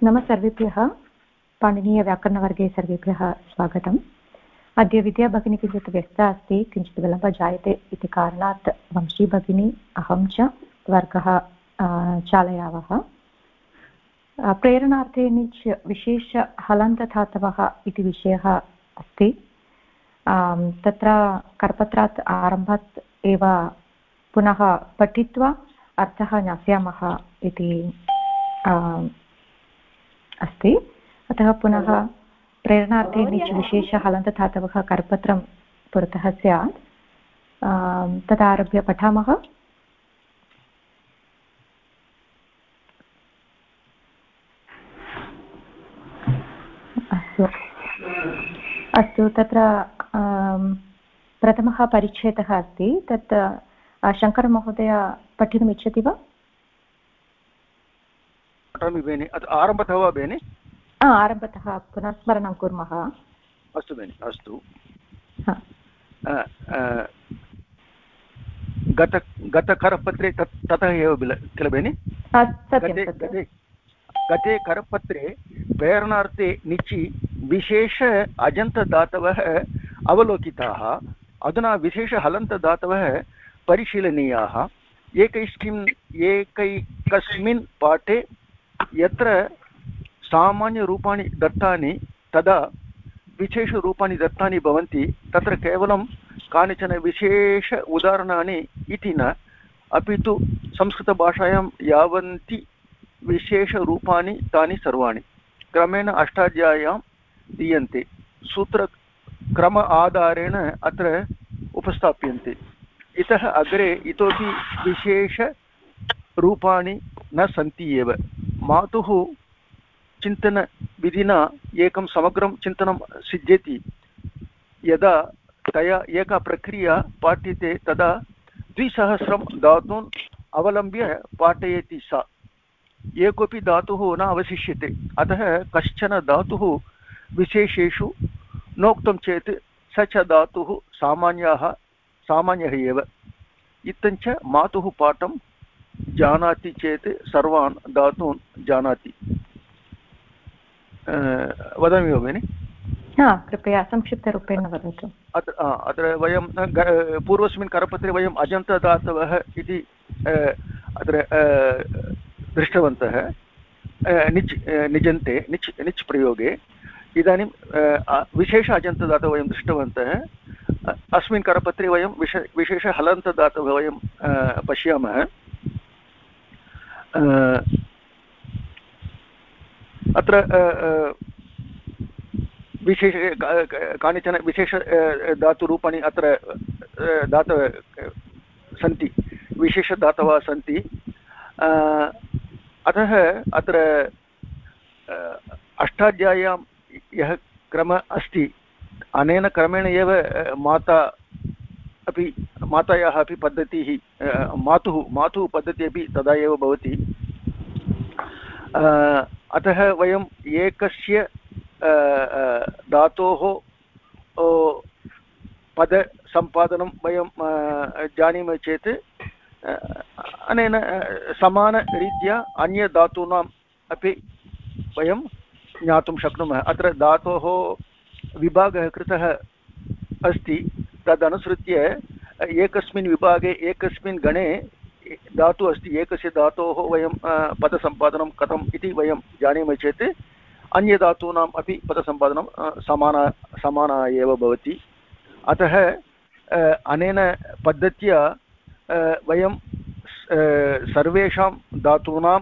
सर्वेभ्यः पाणिनीयव्याकरणवर्गे सर्वेभ्यः स्वागतम्। अद्य विद्या भगिनी किञ्चित् व्यस्ता अस्ति, किञ्चित् विलम्बः जायते इति कारणात् वंशी भगिनी अहं च वर्गः चालयावः। प्रेरणार्थे निच् विशेष हलन्तधातवः इति विषयः अस्ति। तत्र करपत्रात् आरम्भात् एव पुनः पठित्वा अर्थः ज्ञास्यामः इति अस्ति। अतः पुनः प्रेरणार्थे निच् विशेष हलन्तधातवः करपत्रं पुरतः स्यात्। तदारभ्य पठामः। अस्तु तत्र प्रथमः परिच्छेदः अस्ति। तत् शङ्करमहोदय पठितुम् इच्छति वा? आरम्भतः वा बेनि? आरम्भतः पुनः स्मरणं कुर्मः। अस्तु बेनि, अस्तु। गतकरपत्रे ततः एव किल बेनि? गते करपत्रे प्रेरणार्थे निचि विशेष अजन्तदातवः अवलोकिताः। अधुना विशेष हलन्तदातवः परिशीलनीयाः। एकैकस्मिन् पाठे यत्र सामान्यरूपाणि दत्तानि तदा विशेषरूपाणि दत्तानि भवन्ति। तत्र केवलं कानिचन विशेष उदाहरणानि इति न, अपि तु संस्कृतभाषायां यावन्ति विशेषरूपाणि तानि सर्वाणि क्रमेण अष्टाध्याय्यां दीयन्ते। सूत्रक्रम आधारेण अत्र उपस्थाप्यन्ते। इतः अग्रे इतोपि विशेषरूपाणि न सन्ति एव। मातुः चिन्तनविधिना एकं समग्रं चिन्तनं सिद्ध्यति। यदा तया एका प्रक्रिया पाठ्यते तदा 200 धातून् अवलम्ब्य पाठयति सा। एकोऽपि धातुः न अवशिष्यते। अतः कश्चन धातुः विशेषेषु नोक्तं चेत् स च धातुः सामान्यः एव। इत्थञ्च मातुः पाठं जानाति चेत् सर्वान् धातून् जानाति। वदामि वा भगिनि? कृपया संक्षिप्तरूपेण वदतु। अत्र वयं पूर्वस्मिन् करपत्रे वयम् अजन्तदातवः इति अत्र दृष्टवन्तः। निच् प्रयोगे इदानीं विशेष अजन्तदातवः वयं दृष्टवन्तः। अस्मिन् करपत्रे वयं विशेष हलन्तदातवः वयं पश्यामः। अत्र विशेष कानिचन विशेष धातुरूपाणि अत्र धातवः सन्ति, विशेषधातवः सन्ति। अतः अत्र अष्टाध्याय्यां यः क्रमः अस्ति, अनेन क्रमेण एव मातायाः अपि पद्धतिः, मातुः पद्धतिः अपि तदा एव भवति। अतः वयम् एकस्य धातोः पदसम्पादनं वयं जानीमः चेत् अनेन समानरीत्या अन्यधातूनाम् अपि वयं ज्ञातुं शक्नुमः। अत्र धातोः विभागः कृतः अस्ति। तदनुसृत्य एकस्मिन् विभागे एकस्मिन् गणे धातुः अस्ति, एकस्य धातोः वयं पदसम्पादनं कथम् इति वयं जानीमः चेत् अन्यधातूनाम् अपि पदसम्पादनं समाना एव भवति। अतः अनेन पद्धत्या वयं सर्वेषां धातूनां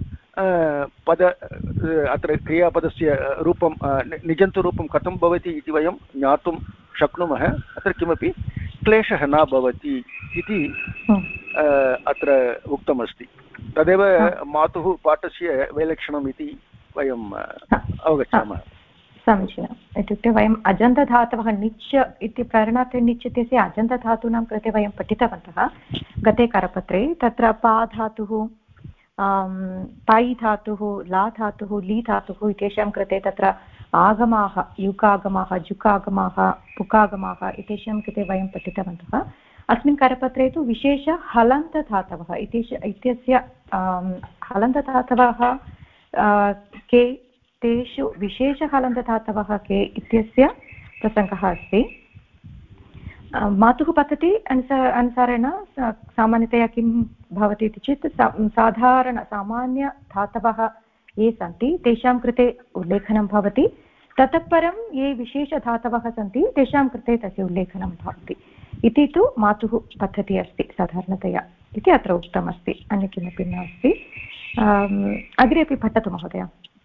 अत्र क्रियापदस्य रूपं निजन्तरूपं कथं भवति इति वयं ज्ञातुं शक्नुमः। अत्र किमपि क्लेशः न भवति इति अत्र उक्तमस्ति। तदेव मातुः पाठस्य वैलक्षणम् इति वयम् अवगच्छामः। समीचीनम्। इत्युक्ते वयम् अजन्तधातवः निच् इति प्रेरणार्थे निच् इत्यस्य अजन्तधातूनां कृते वयं पठितवन्तः गते करपत्रे। तत्र पा धातुः, पै धातुः, ला धातुः, ली धातुः इत्येषां कृते तत्र आगमाः, युकागमाः, जुकागमाः, पुकागमाः इत्येषां कृते वयं पठितवन्तः। अस्मिन् करपत्रे तु विशेष हलन्तधातवः इत्यस्य हलन्तधातवः के तेषु विशेषहलन्तधातवः के इत्यस्य प्रसङ्गः अस्ति। मातुः पद्धति अनुसारेण सामान्यतया किं भवति इति चेत् सामान्यधातवः ये सन्ति तेषां कृते उल्लेखनं भवति, ततः परं ये विशेषधातवः सन्ति तेषां कृते तस्य उल्लेखनं भवति इति तु मातुः पद्धतिः अस्ति साधारणतया इति अत्र उक्तमस्ति, अन्य किमपि नास्ति। अग्रे अपि पठतु महोदय।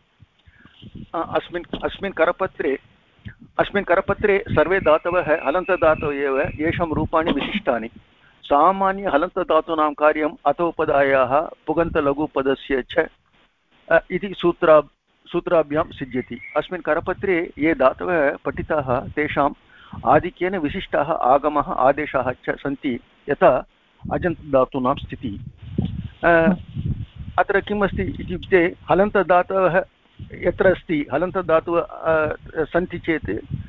अस्मिन् करपत्रे सर्वे धातवः हलन्तधातवः एव, येषां रूपाणि विशिष्टानि। सामान्य हलन्तधातूनां कार्यम् अतोपदायाः पुगन्तलघुपदस्य च इति सूत्राभ्यां सिद्ध्यति। अस्मिन् करपत्रे ये धातवः पठिताः तेषाम् आधिक्येन विशिष्टाः आगमः आदेशाः च सन्ति, यथा अजन्तधातूनां स्थितिः। अत्र किम् अस्ति इत्युक्ते हलन्तधातवः यत्र अस्ति हलन्तधातवः सन्ति चेत्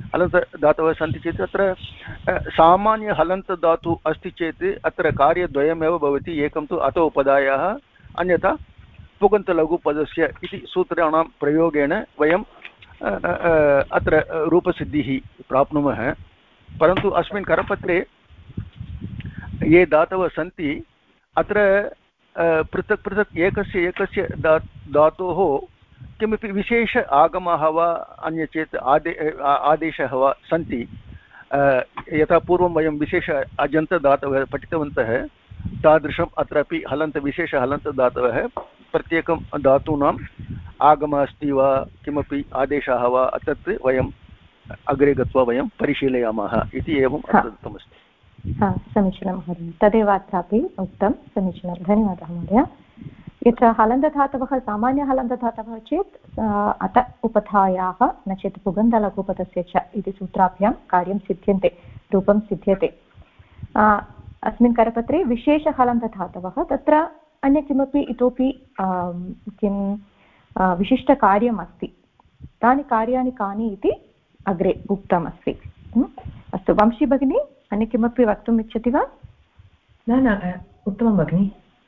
अत्र सामान्य हलन्तधातु अस्ति चेत् अत्र कार्यद्वयमेव भवति, एकं तु अतो उपधायाः, अन्यथा पुगन्तलघुपदस्य इति सूत्राणां प्रयोगेण वयं अत्र रूपसिद्धिः प्राप्नुमः। परन्तु अस्मिन् करपत्रे ये धातवः सन्ति अत्र पृथक् पृथक् एकस्य धातोः किमपि विशेष आगमः वा अन्य चेत् आदेशः वा सन्ति। यथा पूर्वं वयं विशेष अजन्तधातवः पठितवन्तः, तादृशम् अत्रापि विशेष हलन्तधातवः प्रत्येकं धातूनाम् आगमः अस्ति वा किमपि आदेशः वा तत् वयम् अग्रे गत्वा वयं परिशीलयामः इति एवम् अत्र दत्तमस्ति। समीचीनं महोदय, तदेव अत्रापि उक्तं। समीचीनं, धन्यवादः महोदय। यत्र हलन्तधातवः सामान्यहलन्तधातवः चेत् अत उपधायाः न चेत् पुगन्तलघुपदस्य च इति सूत्राभ्यां कार्यं सिद्ध्यन्ते, रूपं सिद्ध्यते। अस्मिन् करपत्रे विशेषहलन्तधातवः, तत्र अन्य किमपि इतोपि किं विशिष्टकार्यम् अस्ति, तानि कार्याणि कानि इति अग्रे उक्तमस्ति। अस्तु, वंशी भगिनी अन्य किमपि वक्तुम् इच्छति वा? न, उत्तमं भगिनि।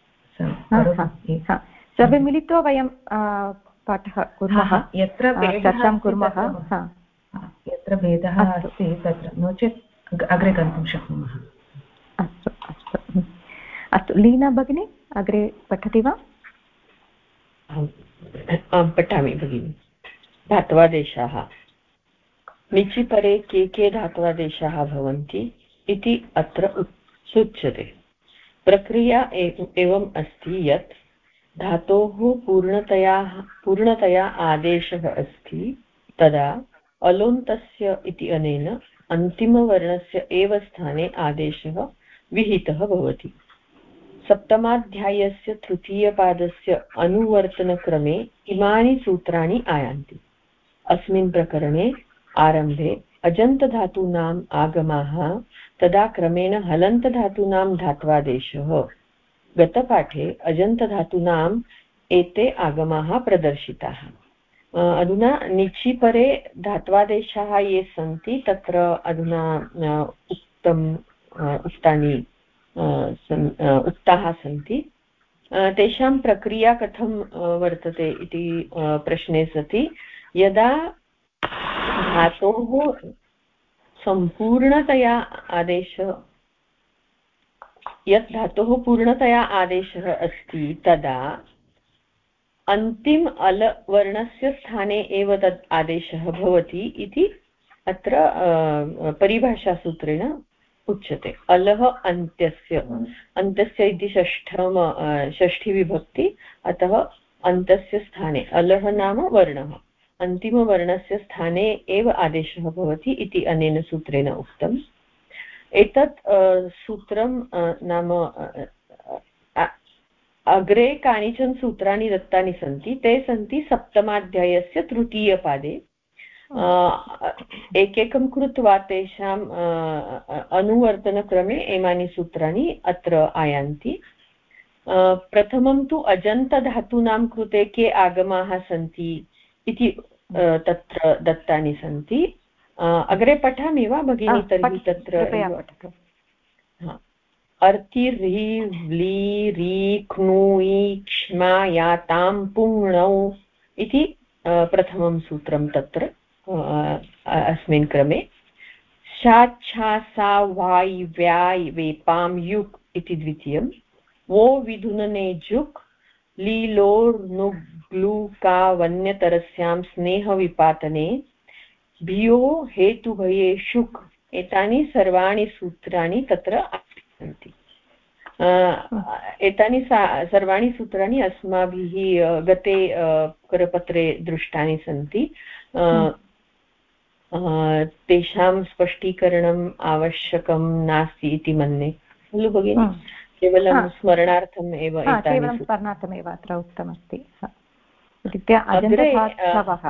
सर्वे मिलित्वा वयं पाठः कुर्मः, चर्चां कुर्मः। यत्र भेदः अस्ति तत्र, नो चेत् अग्रे गन्तुं शक्नुमः। अस्तु अस्तु अस्तु, लीना भगिनी अग्रे पठति वा? पठामि भगिनि। धात्वादेशाः। निचि परे के धात्वादेशाः भवन्ति इति अत्र सूच्यते। प्रक्रिया एवम् अस्ति यत् धातोः पूर्णतया आदेशः अस्ति, तदा अलोन्तस्य इति अनेन अन्तिमवर्णस्य एव स्थाने आदेशः विहितः भवति। सप्तमाध्यायस्य तृतीयपादस्य अनुवर्तनक्रमे इमानि सूत्राणि आयान्ति। अस्मिन् प्रकरणे आरम्भे अजन्तधातूनाम् आगमाः, तदा क्रमेण हलन्तधातूनां धात्वादेशः। गतपाठे अजन्तधातूनाम् एते आगमाः प्रदर्शिताः। अधुना निचिपरे धात्वादेशाः ये सन्ति तत्र अधुना उक्ताः सन्ति। तेषां प्रक्रिया कथं वर्तते इति प्रश्ने सति, यदा धातोः सम्पूर्णतया आदेशः, यत् धातोः पूर्णतया आदेशः अस्ति, तदा अन्तिम अलवर्णस्य स्थाने एव तत् आदेशः भवति इति अत्र परिभाषासूत्रेण उच्यते। अलः अन्त्यस्य इति षष्ठी विभक्ति, अतः अन्तस्य स्थाने अलः नाम वर्णः, अन्तिमवर्णस्य स्थाने एव आदेशः भवति इति अनेन सूत्रेण उक्तम्। एतत् सूत्रं नाम अग्रे कानिचन सूत्राणि दत्तानि सन्ति, ते सन्ति सप्तमाध्यायस्य तृतीयपादे। एकैकं कृत्वा तेषाम् अनुवर्तनक्रमे इमानि सूत्राणि अत्र आयान्ति। प्रथमं तु अजन्तधातूनां कृते के आगमाः सन्ति इति तत्र दत्तानि सन्ति। अग्रे पठामि वा भगिनी? तर्हि तत्र अर्ति रि व्ली रि क्नु इ क्ष्मा या तां पुङ्णौ इति प्रथमं सूत्रं तत्र अस्मिन् क्रमे शाच्छा सा वाय् व्याय् वेपां युक् इति द्वितीयं वो विधुनने जुक् लीलोर्नुग्लुका वन्यतरस्यां स्नेहविपातने भियो हेतुभये शुक् एतानि सर्वाणि सूत्राणि तत्र सन्ति। एतानि सर्वाणि सूत्राणि अस्माभिः गते करपत्रे दृष्टानि सन्ति। तेषां स्पष्टीकरणम् आवश्यकं नास्ति इति मन्ये खलु भगिनि? केवलं स्मरणार्थम् एव केवलं स्मरणार्थमेव अत्र उक्तमस्ति। इत्युक्ते अजन्तधातवः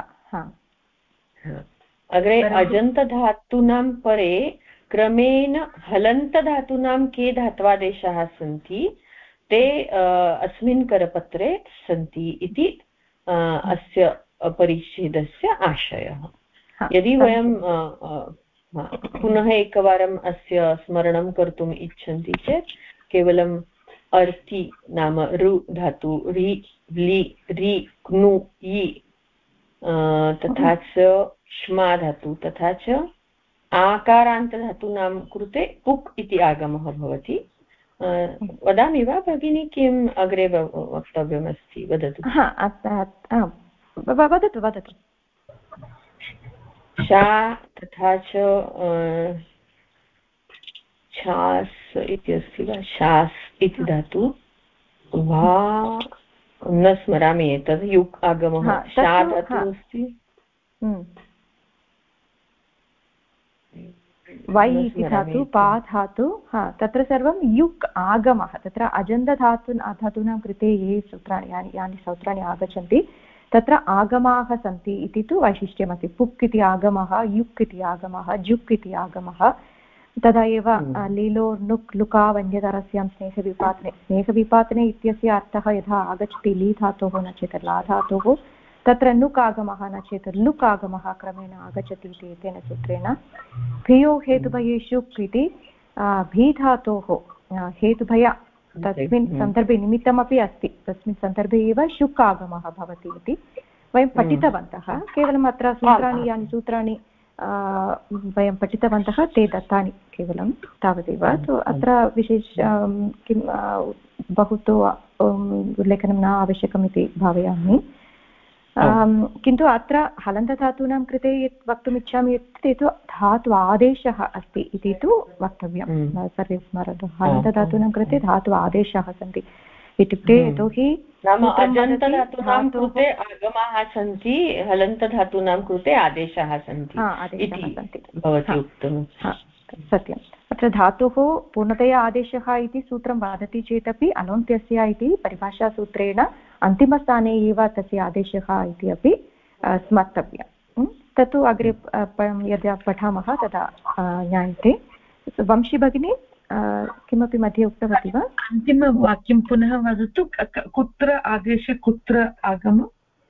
अग्रे अजन्तधातूनां परे क्रमेण हलन्तधातूनां के धात्वादेशाः सन्ति ते अस्मिन् करपत्रे सन्ति इति अस्य परिच्छेदस्य आशयः। यदि वयं पुनः एकवारम् अस्य स्मरणं कर्तुम् इच्छन्ति चेत् केवलम् अर्ति नाम ऋ धातु रि लि रि क्नु इ तथा च श्मा धातु तथा च आकारान्तधातूनां कृते उक् इति आगमः भवति। वदामि वा भगिनी किम् अग्रे वक्तव्यमस्ति? वदतु। वदतु वदतु। शा तथा च छास् इति अस्ति वा? शास् इति धातु वा न स्मरामि एतद् युक् आगमः शा धातु अस्ति। वै इति धातु पा धातु तत्र सर्वं युक् आगमः। तत्र अजन्तधातूनां कृते ये सूत्राणि यानि सूत्राणि आगच्छन्ति तत्र आगमाः सन्ति इति तु वैशिष्ट्यमस्ति। पुक् इति आगमः, युक् इति आगमः, जुक् इति आगमः। तदा एव लीलोर् नुक् लुका वन्यतरस्यां स्नेहविपातने इत्यस्य अर्थः यथा आगच्छति ली धातोः न चेत् ला धातोः तत्र नुक् आगमः न चेत् लुक् आगमः क्रमेण आगच्छति इति एतेन सूत्रेण। भियो हेतुभये शुक् इति भी धातोः हेतुभय तस्मिन् सन्दर्भे निमित्तमपि अस्ति, तस्मिन् सन्दर्भे एव शुक् आगमः भवति इति वयं पठितवन्तः। केवलम् अत्र सूत्राणि यानि सूत्राणि वयं पठितवन्तः ते दत्तानि केवलं तावदेव। अत्र विशेष किं बहु तु उल्लेखनं न आवश्यकम् इति भावयामि। किन्तु अत्र हलन्तधातूनां कृते यत् वक्तुमिच्छामि यत् ते तु धातु आदेशः अस्ति इति तु वक्तव्यं। सर्वे स्मरतु, हलन्तधातूनां कृते धातु आदेशाः सन्ति इत्युक्ते यतोहि अजन्तधातूनां कृते आगमाः सन्ति, हलन्तधातूनां कृते आदेशाः सन्ति इति भवति उक्तं। सत्यम्। अत्र धातुः पूर्णतया आदेशः इति सूत्रं वदति चेदपि अलोन्त्यस्य इति परिभाषासूत्रेण अन्तिमस्थाने एव तस्य आदेशः इति अपि स्मर्तव्यं। तत्तु अग्रे यदा पठामः तदा ज्ञायते। वंशी भगिनी किमपि मध्ये उक्तवती वा? अन्तिमवाक्यं पुनः वदतु। कुत्र आदेश कुत्र आगम?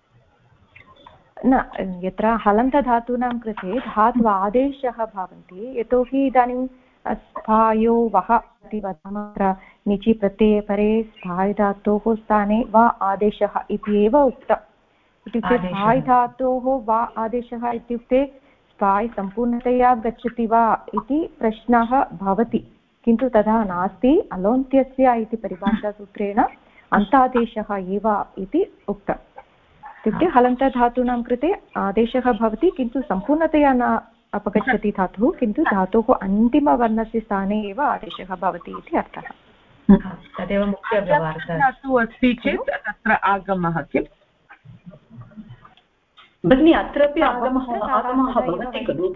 न, यत्र हलन्तधातूनां कृते धातु आदेशः भवन्ति यतोहि इदानीं स्थायो वः इति वदामः। अत्र निचि प्रत्यये परे स्थाय् धातोः स्थाने वा आदेशः इति एव उक्तम्। इत्युक्ते स्थाय् धातोः वा आदेशः इत्युक्ते स्थाय् सम्पूर्णतया गच्छति वा इति प्रश्नः भवति, किन्तु तथा नास्ति। अलोन्त्यस्य इति परिभाषासूत्रेण अन्तादेशः एव इति उक्तम्। इत्युक्ते हलन्तधातूनां कृते आदेशः भवति किन्तु सम्पूर्णतया न अपगच्छति धातुः, किन्तु धातोः अन्तिमवर्णस्य स्थाने एव आदेशः भवति इति अर्थः। तदेव मुख्यव्यवहारः। धातुः अस्ति चेत् तत्र आगमः किम् भगिनि? अत्रापि आगमः भवति खलु?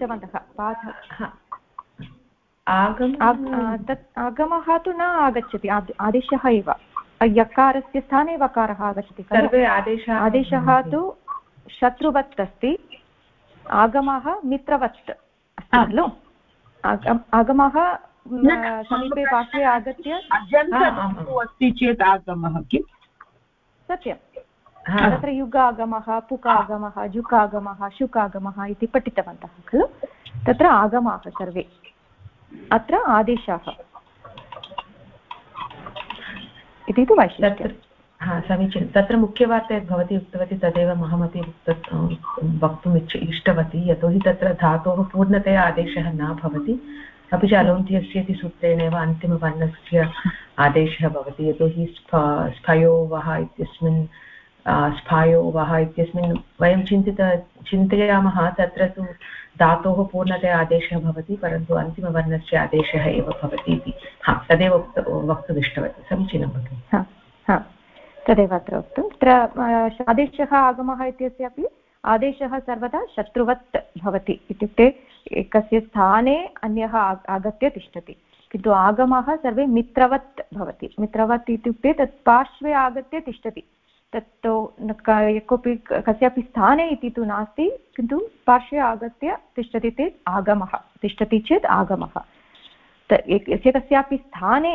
तत् आगमः तु न आगच्छति, आदेशः एव। यकारस्य स्थाने वकारः आगच्छति खलु। आदेशः तु शत्रुवत् अस्ति, आगमः मित्रवत् अस्ति खलु। आगमः समीपे पार्श्वे आगत्य अस्ति चेत् आगमः किम्? सत्यं। तत्र युगागमः, पुकागमः, जुकागमः, शुकागमः इति पठितवन्तः खलु। तत्र आगमाः सर्वे, अत्र आदेशाः इति तु वैशिष्ट्यं। समीचीनं तत्र मुख्यवार्ता यद् भवती उक्तवती तदेव अहमपि वक्तुम् इष्टवती यतोहि तत्र धातोः पूर्णतया आदेशः न भवति अपि च अलोन्त्यस्य इति सूत्रेणेव अन्तिमवर्णस्य आदेशः भवति यतोहि स्फयो वः इत्यस्मिन् स्फायो वः इत्यस्मिन् वयं चिन्तयामः तत्र तु धातोः पूर्णतया आदेशः भवति परन्तु अन्तिमवर्णस्य आदेशः एव भवति इति तदेव वक्तुमिष्टवती समीचीनं भगिनि तदेव अत्र उक्तं तत्र आदेशः आगमः इत्यस्यापि आदेशः सर्वदा शत्रुवत् भवति इत्युक्ते एकस्य स्थाने अन्यः आगत्य तिष्ठति किन्तु आगमः सर्वे मित्रवत् भवति मित्रवत् इत्युक्ते तत् पार्श्वे आगत्य तिष्ठति तत्तु कोऽपि कस्यापि स्थाने इति तु नास्ति किन्तु पार्श्वे आगत्य तिष्ठति चेत् आगमः तिष्ठति चेत् आगमः यस्य कस्यापि स्थाने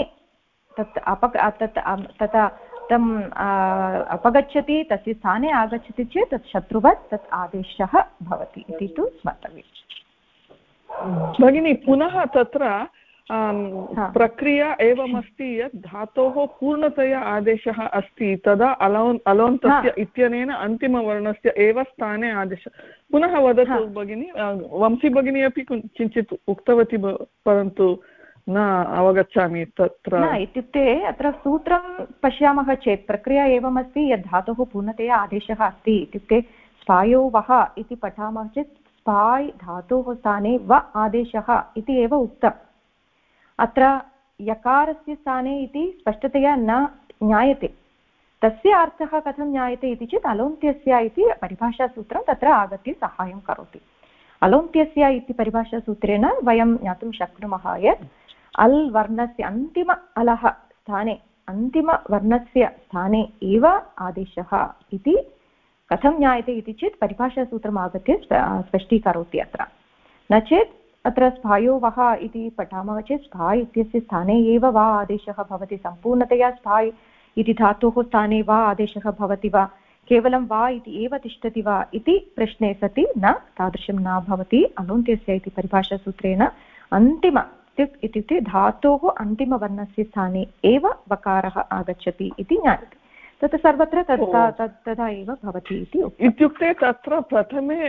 तथा तम् अपगच्छति तस्य स्थाने आगच्छति चेत् तत् शत्रुवत् तत् आदेशः भवति इति तु स्मर्तव्यम् भगिनी पुनः तत्र प्रक्रिया एवमस्ति यत् धातोः पूर्णतया आदेशः अस्ति तदा अलोन्तस्य इत्यनेन अन्तिमवर्णस्य एव स्थाने आदेशः पुनः वदतु भगिनी वंशी भगिनी अपि किञ्चित् उक्तवती परन्तु न अवगच्छामि तत्र इत्युक्ते अत्र सूत्रं पश्यामः चेत् प्रक्रिया एवमस्ति यत् धातोः पूर्णतया आदेशः अस्ति इत्युक्ते स्पायो वः इति पठामः चेत् स्पाय् धातोः स्थाने व आदेशः इति एव उक्तम् अत्र यकारस्य स्थाने इति स्पष्टतया न ज्ञायते तस्य अर्थः कथं ज्ञायते इति चेत् अलोन्त्यस्य इति परिभाषासूत्रं तत्र आगत्य साहाय्यं करोति अलोन्त्यस्य इति परिभाषासूत्रेण वयं ज्ञातुं शक्नुमः यत् अल् वर्णस्य अन्तिम अलः स्थाने अन्तिमवर्णस्य स्थाने एव आदेशः इति कथं ज्ञायते इति चेत् परिभाषासूत्रम् आगत्य स्पष्टीकरोति अत्र न चेत् अत्र स्फायो वः इति पठामः चेत् स्फाय् इत्यस्य स्थाने एव वा आदेशः भवति सम्पूर्णतया स्फाय् इति धातोः स्थाने वा आदेशः भवति वा केवलं वा इति एव तिष्ठति वा इति प्रश्ने सति न तादृशं न भवति अलोन्त्यस्य इति परिभाषासूत्रेण अन्तिम इत्युक्ते धातोः अन्तिमवर्णस्य स्थाने एव वकारः आगच्छति इति ज्ञायते तत् सर्वत्र तथा एव भवति इति इत्युक्ते तत्र प्रथमे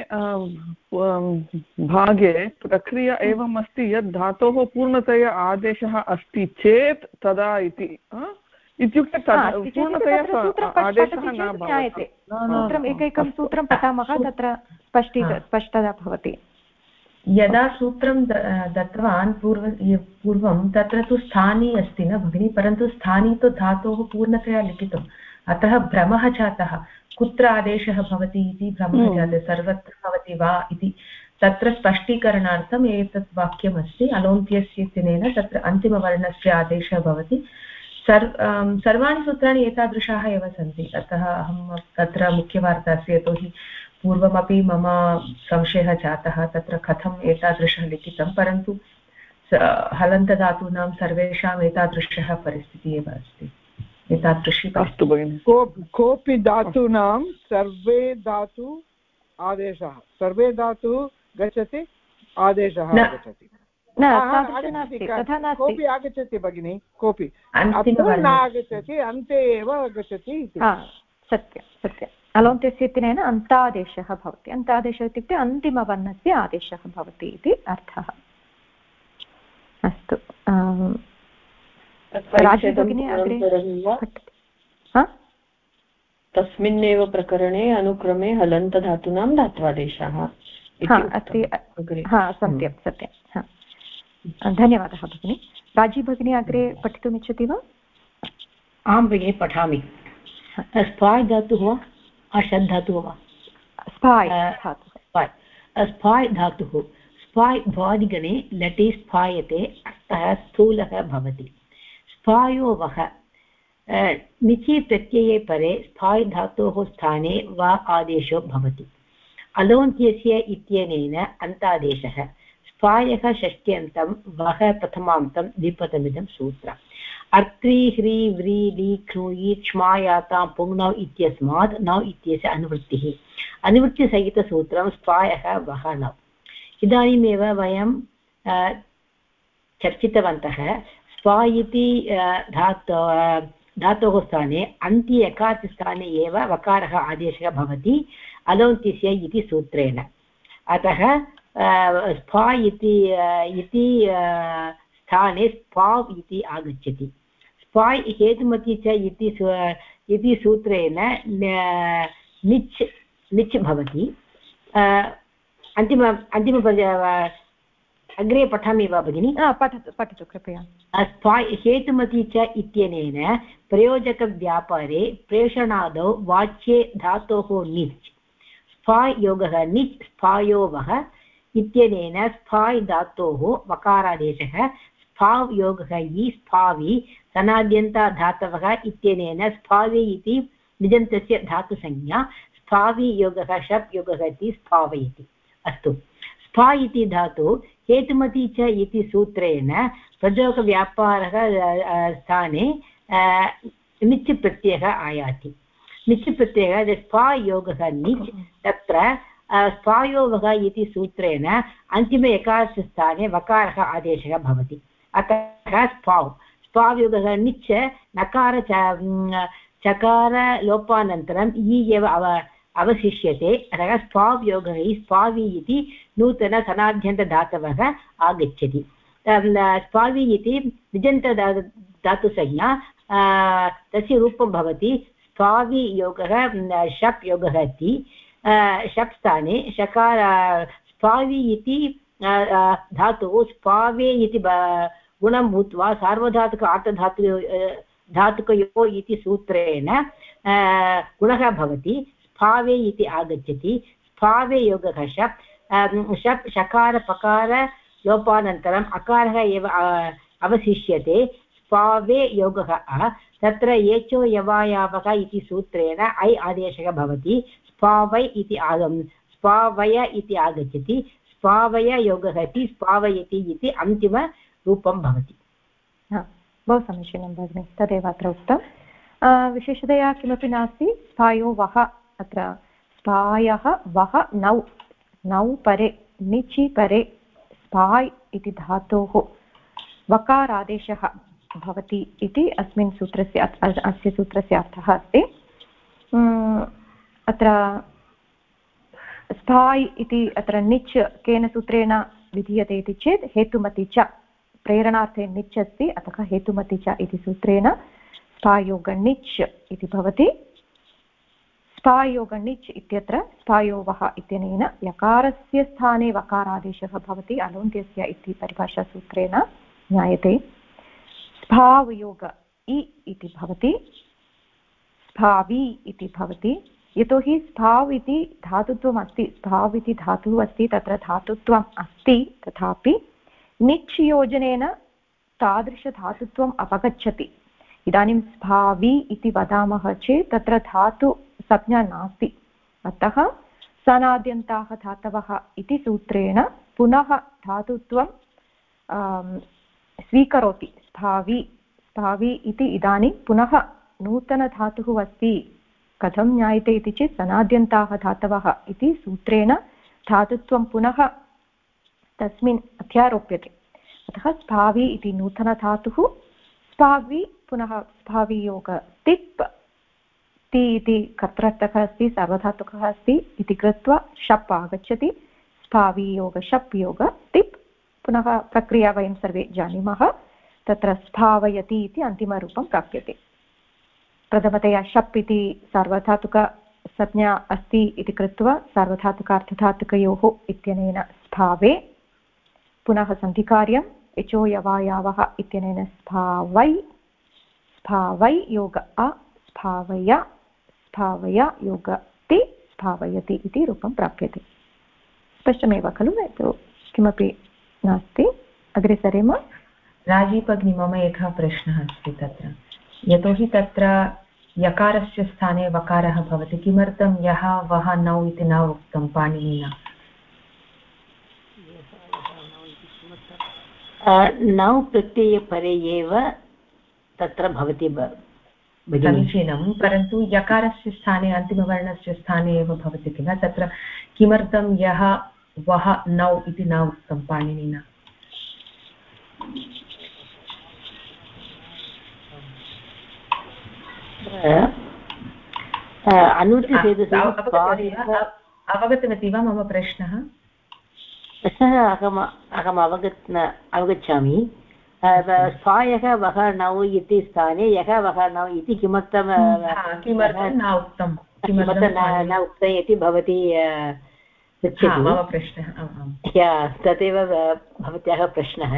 भागे प्रक्रिया एवम् अस्ति यत् धातोः पूर्णतया आदेशः अस्ति चेत् तदा इति इत्युक्ते पूर्णतया आदेशः न भवति सूत्रम् एकैकं सूत्रं पठामः तत्र स्पष्टता भवति यदा सूत्रं दत्तवान् पूर्वं तत्र तु स्थानी अस्ति न भगिनी परन्तु स्थानी तु धातोः पूर्णतया लिखितम् अतः भ्रमः जातः कुत्र आदेशः भवति इति भ्रमः जातः सर्वत्र भवति वा इति तत्र स्पष्टीकरणार्थम् एतत् वाक्यमस्ति अलोन्त्यस्य इत्यनेन तत्र अन्तिमवर्णस्य आदेशः भवति सर्वाणि सूत्राणि एतादृशाः एव सन्ति अतः अहं तत्र मुख्यवार्ता अस्ति यतोहि पूर्वमपि मम संशयः जातः तत्र कथम् एतादृशः लिखितं परन्तु हलन्तधातूनां सर्वेषाम् एतादृशः परिस्थितिः एव अस्ति एतादृशी अस्तु भगिनि कोऽपि धातूनां सर्वे धातु आदेशः सर्वे धातु गच्छति आदेशः आगच्छति कोऽपि आगच्छति भगिनि कोऽपि न आगच्छति अन्ते एव आगच्छति सत्यं अलोन्त्यस्य इत्यनेन अन्तादेशः भवति अन्तादेशः इत्युक्ते अन्तिमवर्णस्य आदेशः भवति इति अर्थः अस्तु तस्मिन्नेव प्रकरणे अनुक्रमे हलन्तधातूनां धात्वादेशाः अस्ति सत्यं धन्यवादः भगिनी राजी भगिनी अग्रे पठितुमिच्छति वा आं भगिनी पठामि स्पाय् धातुः वा अषद् धातुः वा स्पाय् धातुः स्पाय् भ्वादिगणे लटे स्पायते अर्थः स्थूलः भवति स्पायो वः निचि प्रत्यये परे स्पाय् धातोः स्थाने वा आदेशो भवति अलोन्त्यस्य इत्यनेन अन्तादेशः स्पायः षष्ट्यन्तं वः प्रथमान्तं द्विपदमिदं सूत्रम् अर्त्री ह्री व्री ली क्ष्णुयि क्ष्मायातां पुङ्नौ इत्यस्मात् नौ इत्यस्य अनुवृत्तिसहितसूत्रं स्पायः वः नौ इदानीमेव वयं चर्चितवन्तः स्पा इति धातोः स्थाने अन्ति यकारस्य स्थाने एव वकारः आदेशः भवति अलौन्त्यस्य इति सूत्रेण। अतः स्फा इति स्थाने स्पाव् इति आगच्छति। स्पाय् हेतुमति च इति सूत्रेण निच् भवति। अन्तिम अग्रे पठामि वा भगिनि? पठतु कृपया। स्पाय् हेतुमति च इत्यनेन प्रयोजकव्यापारे प्रेषणादौ वाच्ये धातोः निच् स्फाय् योगः निच् स्फायोवः इत्यनेन स्फाय् धातोः वकारादेशः स्फाव् योगः इ स्फावि सनाद्यन्ता धातवः इत्यनेन स्फावि इति निजन्तस्य धातुसंज्ञा स्फावि योगः शप् योगः इति स्फावयति। अस्तु, स्फा इति धातु हेतुमति च इति सूत्रेण प्रयोजकव्यापारः स्थाने निच् प्रत्ययः आयाति। निच् प्रत्ययः स्फा योगः निच्, तत्र स्फायोवः इति सूत्रेण अन्तिमे यकारस्य स्थाने वकारः आदेशः भवति। अतः स्फाव् स्फाव्योगः निच् नकार चकार लोपानन्तरम् इ एव अवशिष्यते। अतः स्फाव्योगः स्फावि इति नूतन सनाद्यन्तधातवः आगच्छति। स्फावि इति निजन्त धातुसंज्ञा, तस्य रूपं भवति स्फावि योगः शप् योगः इति। शप् स्थाने शकार स्फावि इति धातुः स्फावे इति गुणं भूत्वा सार्वधातुक धातुकयोः इति सूत्रेण गुणः भवति। स्फावे इति आगच्छति। स्फावे योगः शप् शकार पकार लोपानन्तरम् अकारः एव अवशिष्यते। स्फावे योगः अ, तत्र एचो यवायावः इति सूत्रेण ऐ आदेशः भवति। स्फावै इति स्फावय इति आगच्छति। स्फावय योगः इति स्फावयति इति अन्तिमरूपं भवति। बहु समीचीनं भगिनि, तदेव अत्र उक्तं। विशेषतया किमपि नास्ति। स्फायो वः, अत्र स्फायः वः नौ नौ परे निचि परे स्फाय् इति धातोः वकारादेशः भवति इति अस्मिन् सूत्रस्य अस्य सूत्रस्य अर्थः अस्ति। अत्र स्फाय् इति अत्र निच् केन सूत्रेण विधीयते इति चेत् हेतुमति च, प्रेरणार्थे निच् अस्ति, अतः हेतुमति च इति सूत्रेण स्फायोगनिच् इति भवति। स्फायोगनिच् इत्यत्र स्फायोवः इत्यनेन यकारस्य स्थाने वकारादेशः भवति अलौन्त्यस्य इति परिभाषासूत्रेण ज्ञायते। स्फावयोग इ इति भवति, स्फावि इति भवति। यतोहि स्फाव् इति धातुत्वम् अस्ति, स्फाव् इति धातुः अस्ति, तत्र धातुत्वम् अस्ति, तथापि निच् योजनेन तादृशधातुत्वम् अपगच्छति। इदानीं स्फावि इति वदामः चेत् तत्र धातुसंज्ञा नास्ति, अतः सनाद्यन्ताः धातवः इति सूत्रेण पुनः धातुत्वं स्वीकरोति। स्फावि इति इदानीं पुनः नूतनधातुः अस्ति। कथं ज्ञायते इति चेत् सनाद्यन्ताः धातवः इति सूत्रेण धातुत्वं पुनः तस्मिन् अध्यारोप्यते। अतः स्फावि इति नूतनधातुः, स्फावि पुनः स्फावियोग तिप्, ति इति कर्तृर्थकः अस्ति, सार्वधातुकः अस्ति इति कृत्वा शप् आगच्छति। स्फावियोग शप् योग तिप्, पुनः प्रक्रिया वयं सर्वे जानीमः। तत्र स्फावयति इति अन्तिमरूपं प्राप्यते। प्रथमतया शप् इति सार्वधातुकसंज्ञा अस्ति इति कृत्वा सार्वधातुकार्धधातुकयोः इत्यनेन स्फावे, पुनः सन्धिकार्यं एचो यवायावः इत्यनेन स्फावै, स्फावै योग अ, स्फावय, स्फावय योग ति, स्फावयति इति रूपं प्राप्यते। स्पष्टमेव खलु? किमपि नास्ति। अग्रे सरेम। राजी भगिनी, मम एकः प्रश्नः अस्ति तत्र। यतोहि तत्र यकारस्य स्थाने वकारः भवति, किमर्थं यः वः नौ इति न उक्तं पाणिनिना? नौ प्रत्ययपरे एव तत्र भवति। समीचीनं, परन्तु यकारस्य स्थाने अन्तिमवर्णस्य स्थाने एव भवति किल, तत्र किमर्थं यः वः नौ इति न उक्तं पाणिनिना? अवगतवती वा मम प्रश्नः? अहम् अवगच्छामि। स्फायः वः नौ इति स्थाने यः वः नौ इति किमर्थं न उक्तं इति भवती पृच्छति। मम प्रश्नः तदेव भवत्याः प्रश्नः।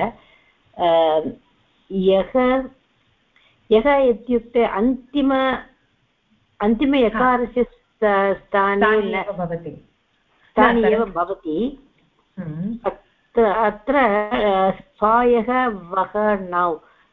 यः इत्युक्ते अन्तिम यकारस्य स्थाने एव भवति। अत्र स्फायः वः नौ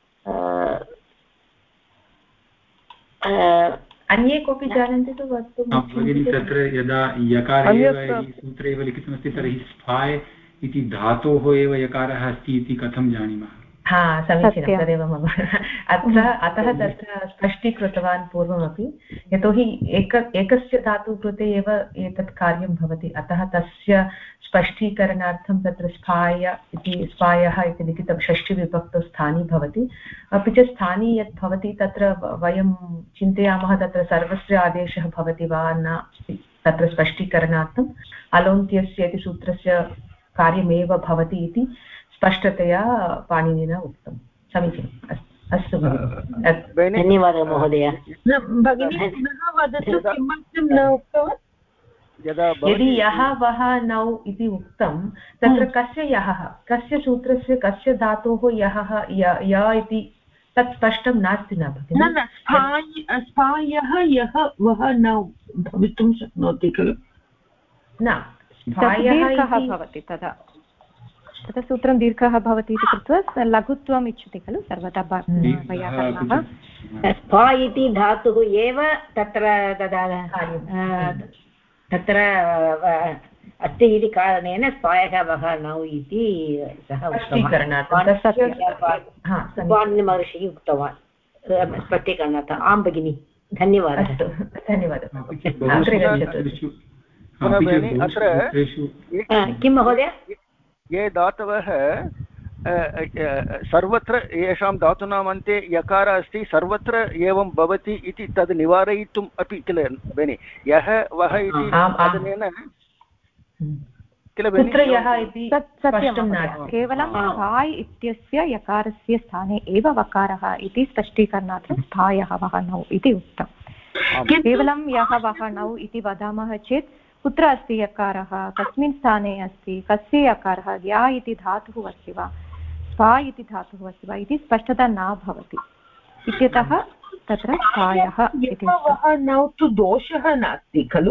अन्ये कोऽपि जानन्ति तु वक्तुं? तत्र यदा यकारे एव सूत्रे एव लिखितमस्ति तर्हि स्फाय इति धातोः एव यकारः अस्ति इति कथं जानीमः? समीचीनं, तदेव मम अतः तत्र स्पष्टीकृतवान् पूर्वमपि, यतोहि एकस्य धातुः कृते एव एतत् कार्यं भवति, अतः तस्य स्पष्टीकरणार्थं तत्र स्फायः इति लिखितं षष्ठीविभक्तौ स्थानी भवति। अपि च स्थानी यत् भवति तत्र वयं चिन्तयामः तत्र सर्वस्य आदेशः भवति वा न, तत्र स्पष्टीकरणार्थम् अलोन्त्यस्य इति सूत्रस्य कार्यमेव भवति इति स्पष्टतया पाणिनिना उक्तं। समीचीनम्, अस्तु भगिनि, धन्यवादः महोदय। भगिनी पुनः वदतु किमर्थं न उक्तवान्? यदि यः वः नौ इति उक्तं तत्र कस्य यः, कस्य सूत्रस्य कस्य धातोः यः य इति तत् स्पष्टं नास्ति न भगिनि? स्फायः यः वः नौ भवितुं शक्नोति खलु? न, स्फायः भवति तदा सूत्रं दीर्घः भवति इति कृत्वा लघुत्वम् इच्छति खलु सर्वदा वैयाकरणाः। स्फा इति धातुः एव तत्र अस्ति इति कारणेन स्फायः वः नौ इति सः महर्षिः उक्तवान् स्पष्टीकरणार्थम्। आं भगिनि, धन्यवादः। धन्यवादः। किं महोदय? ये धातवः सर्वत्र येषां धातूनाम् अन्ते यकार अस्ति सर्वत्र एवं भवति इति तद् निवारयितुम् अपि किल बेनि, यः वः इति किल बेनि, केवलं स्फाय् इत्यस्य यकारस्य स्थाने एव वकारः इति स्पष्टीकरणार्थं स्फायः वः नौ इति उक्तं। केवलं यः वः नौ इति वदामः चेत् कुत्र अस्ति यकारः, कस्मिन् स्थाने अस्ति, कस्य यकारः, या इति धातुः अस्ति वा, स्फा इति धातुः अस्ति वा इति स्पष्टता न भवति इत्यतः तत्र स्फायः इति नौ तु दोषः नास्ति खलु।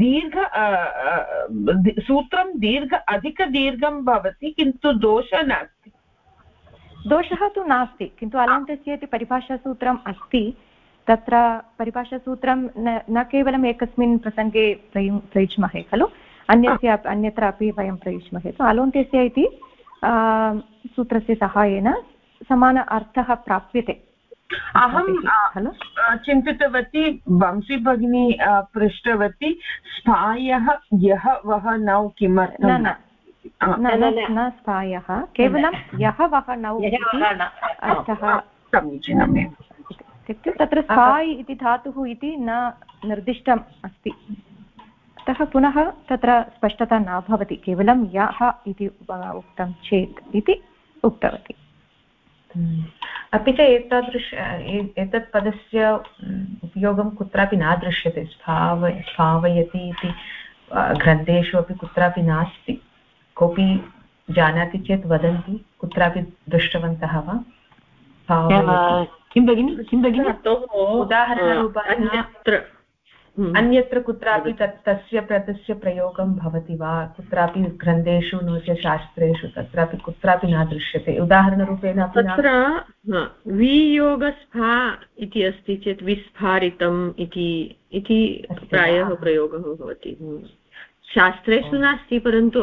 सूत्रं अधिकदीर्घं भवति किन्तु दोषः नास्ति। दोषः तु नास्ति, किन्तु अलोन्तस्य इति परिभाषासूत्रम् अस्ति। तत्र परिभाषासूत्रं न केवलम् एकस्मिन् प्रसङ्गे प्रयुज्महे खलु, अन्यत्र अपि वयं प्रयुज्महे। अलोन्त्यस्य इति सूत्रस्य सहायेन समान अर्थः प्राप्यते। अहं चिन्तितवती, वंशी भगिनी पृष्टवती, स्फायः यः वः नौ किमर्थं? न स्फायः, केवलं यः वः नौ अर्थः। समीचीनमेव। इत्युक्ते तत्र स्फाय् इति धातुः इति न निर्दिष्टम् अस्ति, अतः पुनः तत्र स्पष्टता न भवति, केवलं यः इति उक्तं चेत् इति उक्तवती। अपि च एतत् पदस्य उपयोगं कुत्रापि न दृश्यते। स्फावयति इति ग्रन्थेषु अपि कुत्रापि नास्ति। कोऽपि जानाति चेत् वदन्तु, कुत्रापि दृष्टवन्तः वा? किं भगिनि उदाहरणरूपेण अन्यत्र कुत्रापि तस्य पदस्य प्रयोगं भवति वा? कुत्रापि ग्रन्थेषु नो चेत् शास्त्रेषु तत्रापि कुत्रापि न दृश्यते। उदाहरणरूपेण तत्र वियोगस्फा इति अस्ति चेत् विस्फारितम् इति प्रायः प्रयोगः भवति। शास्त्रेषु नास्ति, परन्तु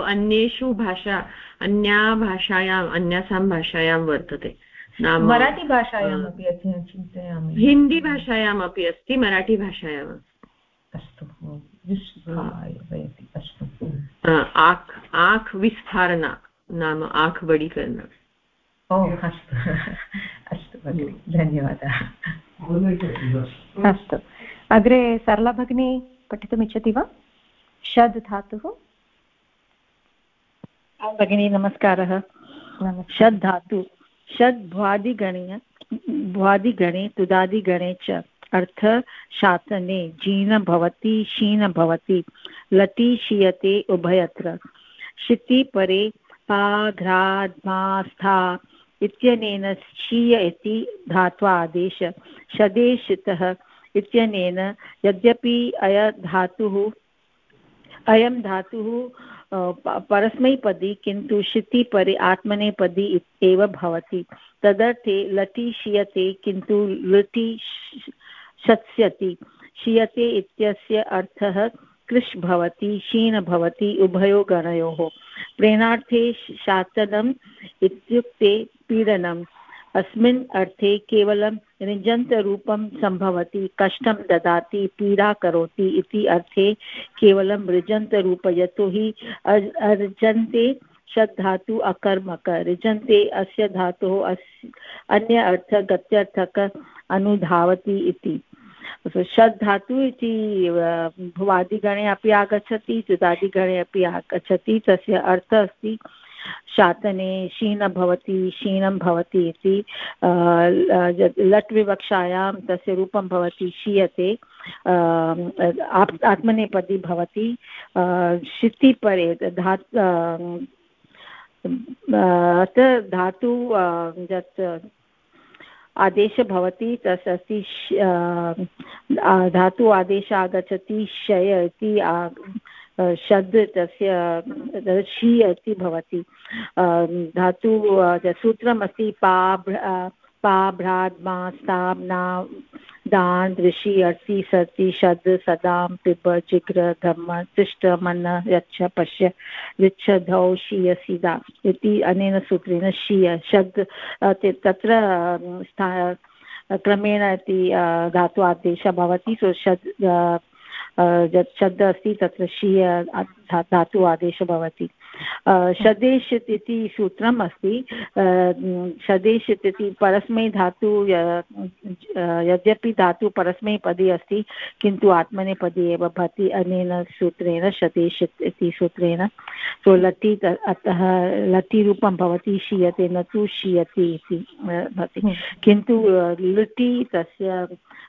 अन्यासां भाषायां वर्तते। मराठी भाषायामपि चिन्तयामि, हिन्दी भाषायामपि अस्ति, मराठी भाषायाम् अस्तु। आख् विस्फारण नाम आख् बडीकरण। ओ अस्तु अस्तु भगिनि, धन्यवादः। अस्तु, अग्रे सरला भगिनी पठितुमिच्छति वा? षद् धातुः। भगिनी नमस्कारः। षद् धातु षद् भ्वादिगणे तुदादिगणे च अर्थ शासने जीन भवति शीन भवति लटि शीयते उभयत्र शिति परे पाघ्राद्मास्था इत्यनेन शीय इति धात्वा आदेश शदेशितः इत्यनेन यद्यपि अयं धातुः परस्मैपदी किन्तु शिति परे आत्मनेपदी एव भवति तदर्थे लटि शीयते किन्तु लटि शत्स्यति शीयते इत्यस्य अर्थः कृष् भवति शीन भवति उभयो गणयोः प्रेणार्थे शासनम् इत्युक्ते पीडनम् अस्मिन् अर्थे केवलं ऋजन्तरूपं सम्भवति कष्टं ददाति पीडा करोति इति अर्थे केवलं ऋजन्तरूप यतोहि अर्जन्ते षड्धातु अकर्मक ऋजन्ते अस्य धातोः अन्य अर्थ गत्यर्थक अनुधावति इति षड्धातु इति भुवादिगणे अपि आगच्छति तुदादिगणे अपि आगच्छति तस्य अर्थः अस्ति शासने शीन भवति शीनं भवति इति लट् विवक्षायां तस्य रूपं भवति शीयते आत्मनेपदी भवति शितिपरे धातु यत् आदेशः भवति तस् अस्ति धातु आदेशः आगच्छति शय इति शब्द तस्य शी इति भवति धातु सूत्रमस्ति पाभ्राद्मा स्ताम्ना दान् दृशि अर्ति सति शब्द सदां पिब जिग्र धम्म तिष्ठ मन यच्छ पश्य ऋच्छ धौ शीयसिदा इति अनेन सूत्रेण शीय शब्द तत्र क्रमेण इति धातु आदेशः भवति सो यत् शब्दः अस्ति तत्र शीय धातु आदेशः भवति शदेशित् इति सूत्रम् अस्ति शदेशित् इति परस्मै धातु यद्यपि धातु परस्मैपदी अस्ति किन्तु आत्मनेपदी एव भवति अनेन सूत्रेण शदेशित् इति सूत्रेण सो लटि अतः लटिरूपं भवति शीयते न तु शीयति इति भवति किन्तु लुटि तस्य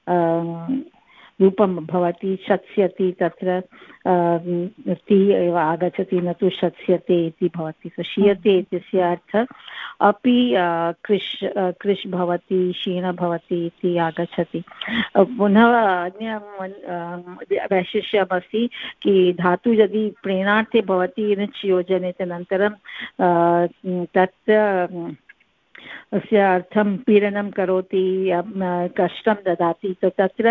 रूपं भवति शत्स्यति तत्र ति एव आगच्छति न तु शत्स्यते इति भवति सो शीयते इत्यस्य अर्थः अपि कृष् भवति शीन भवति इति आगच्छति पुनः अन्य वैशिष्ट्यमस्ति कि धातु यदि प्रेणार्थे भवति णिच् योजने तदनन्तरं तत् अस्य अर्थं पीडनं करोति कष्टं ददाति तत्र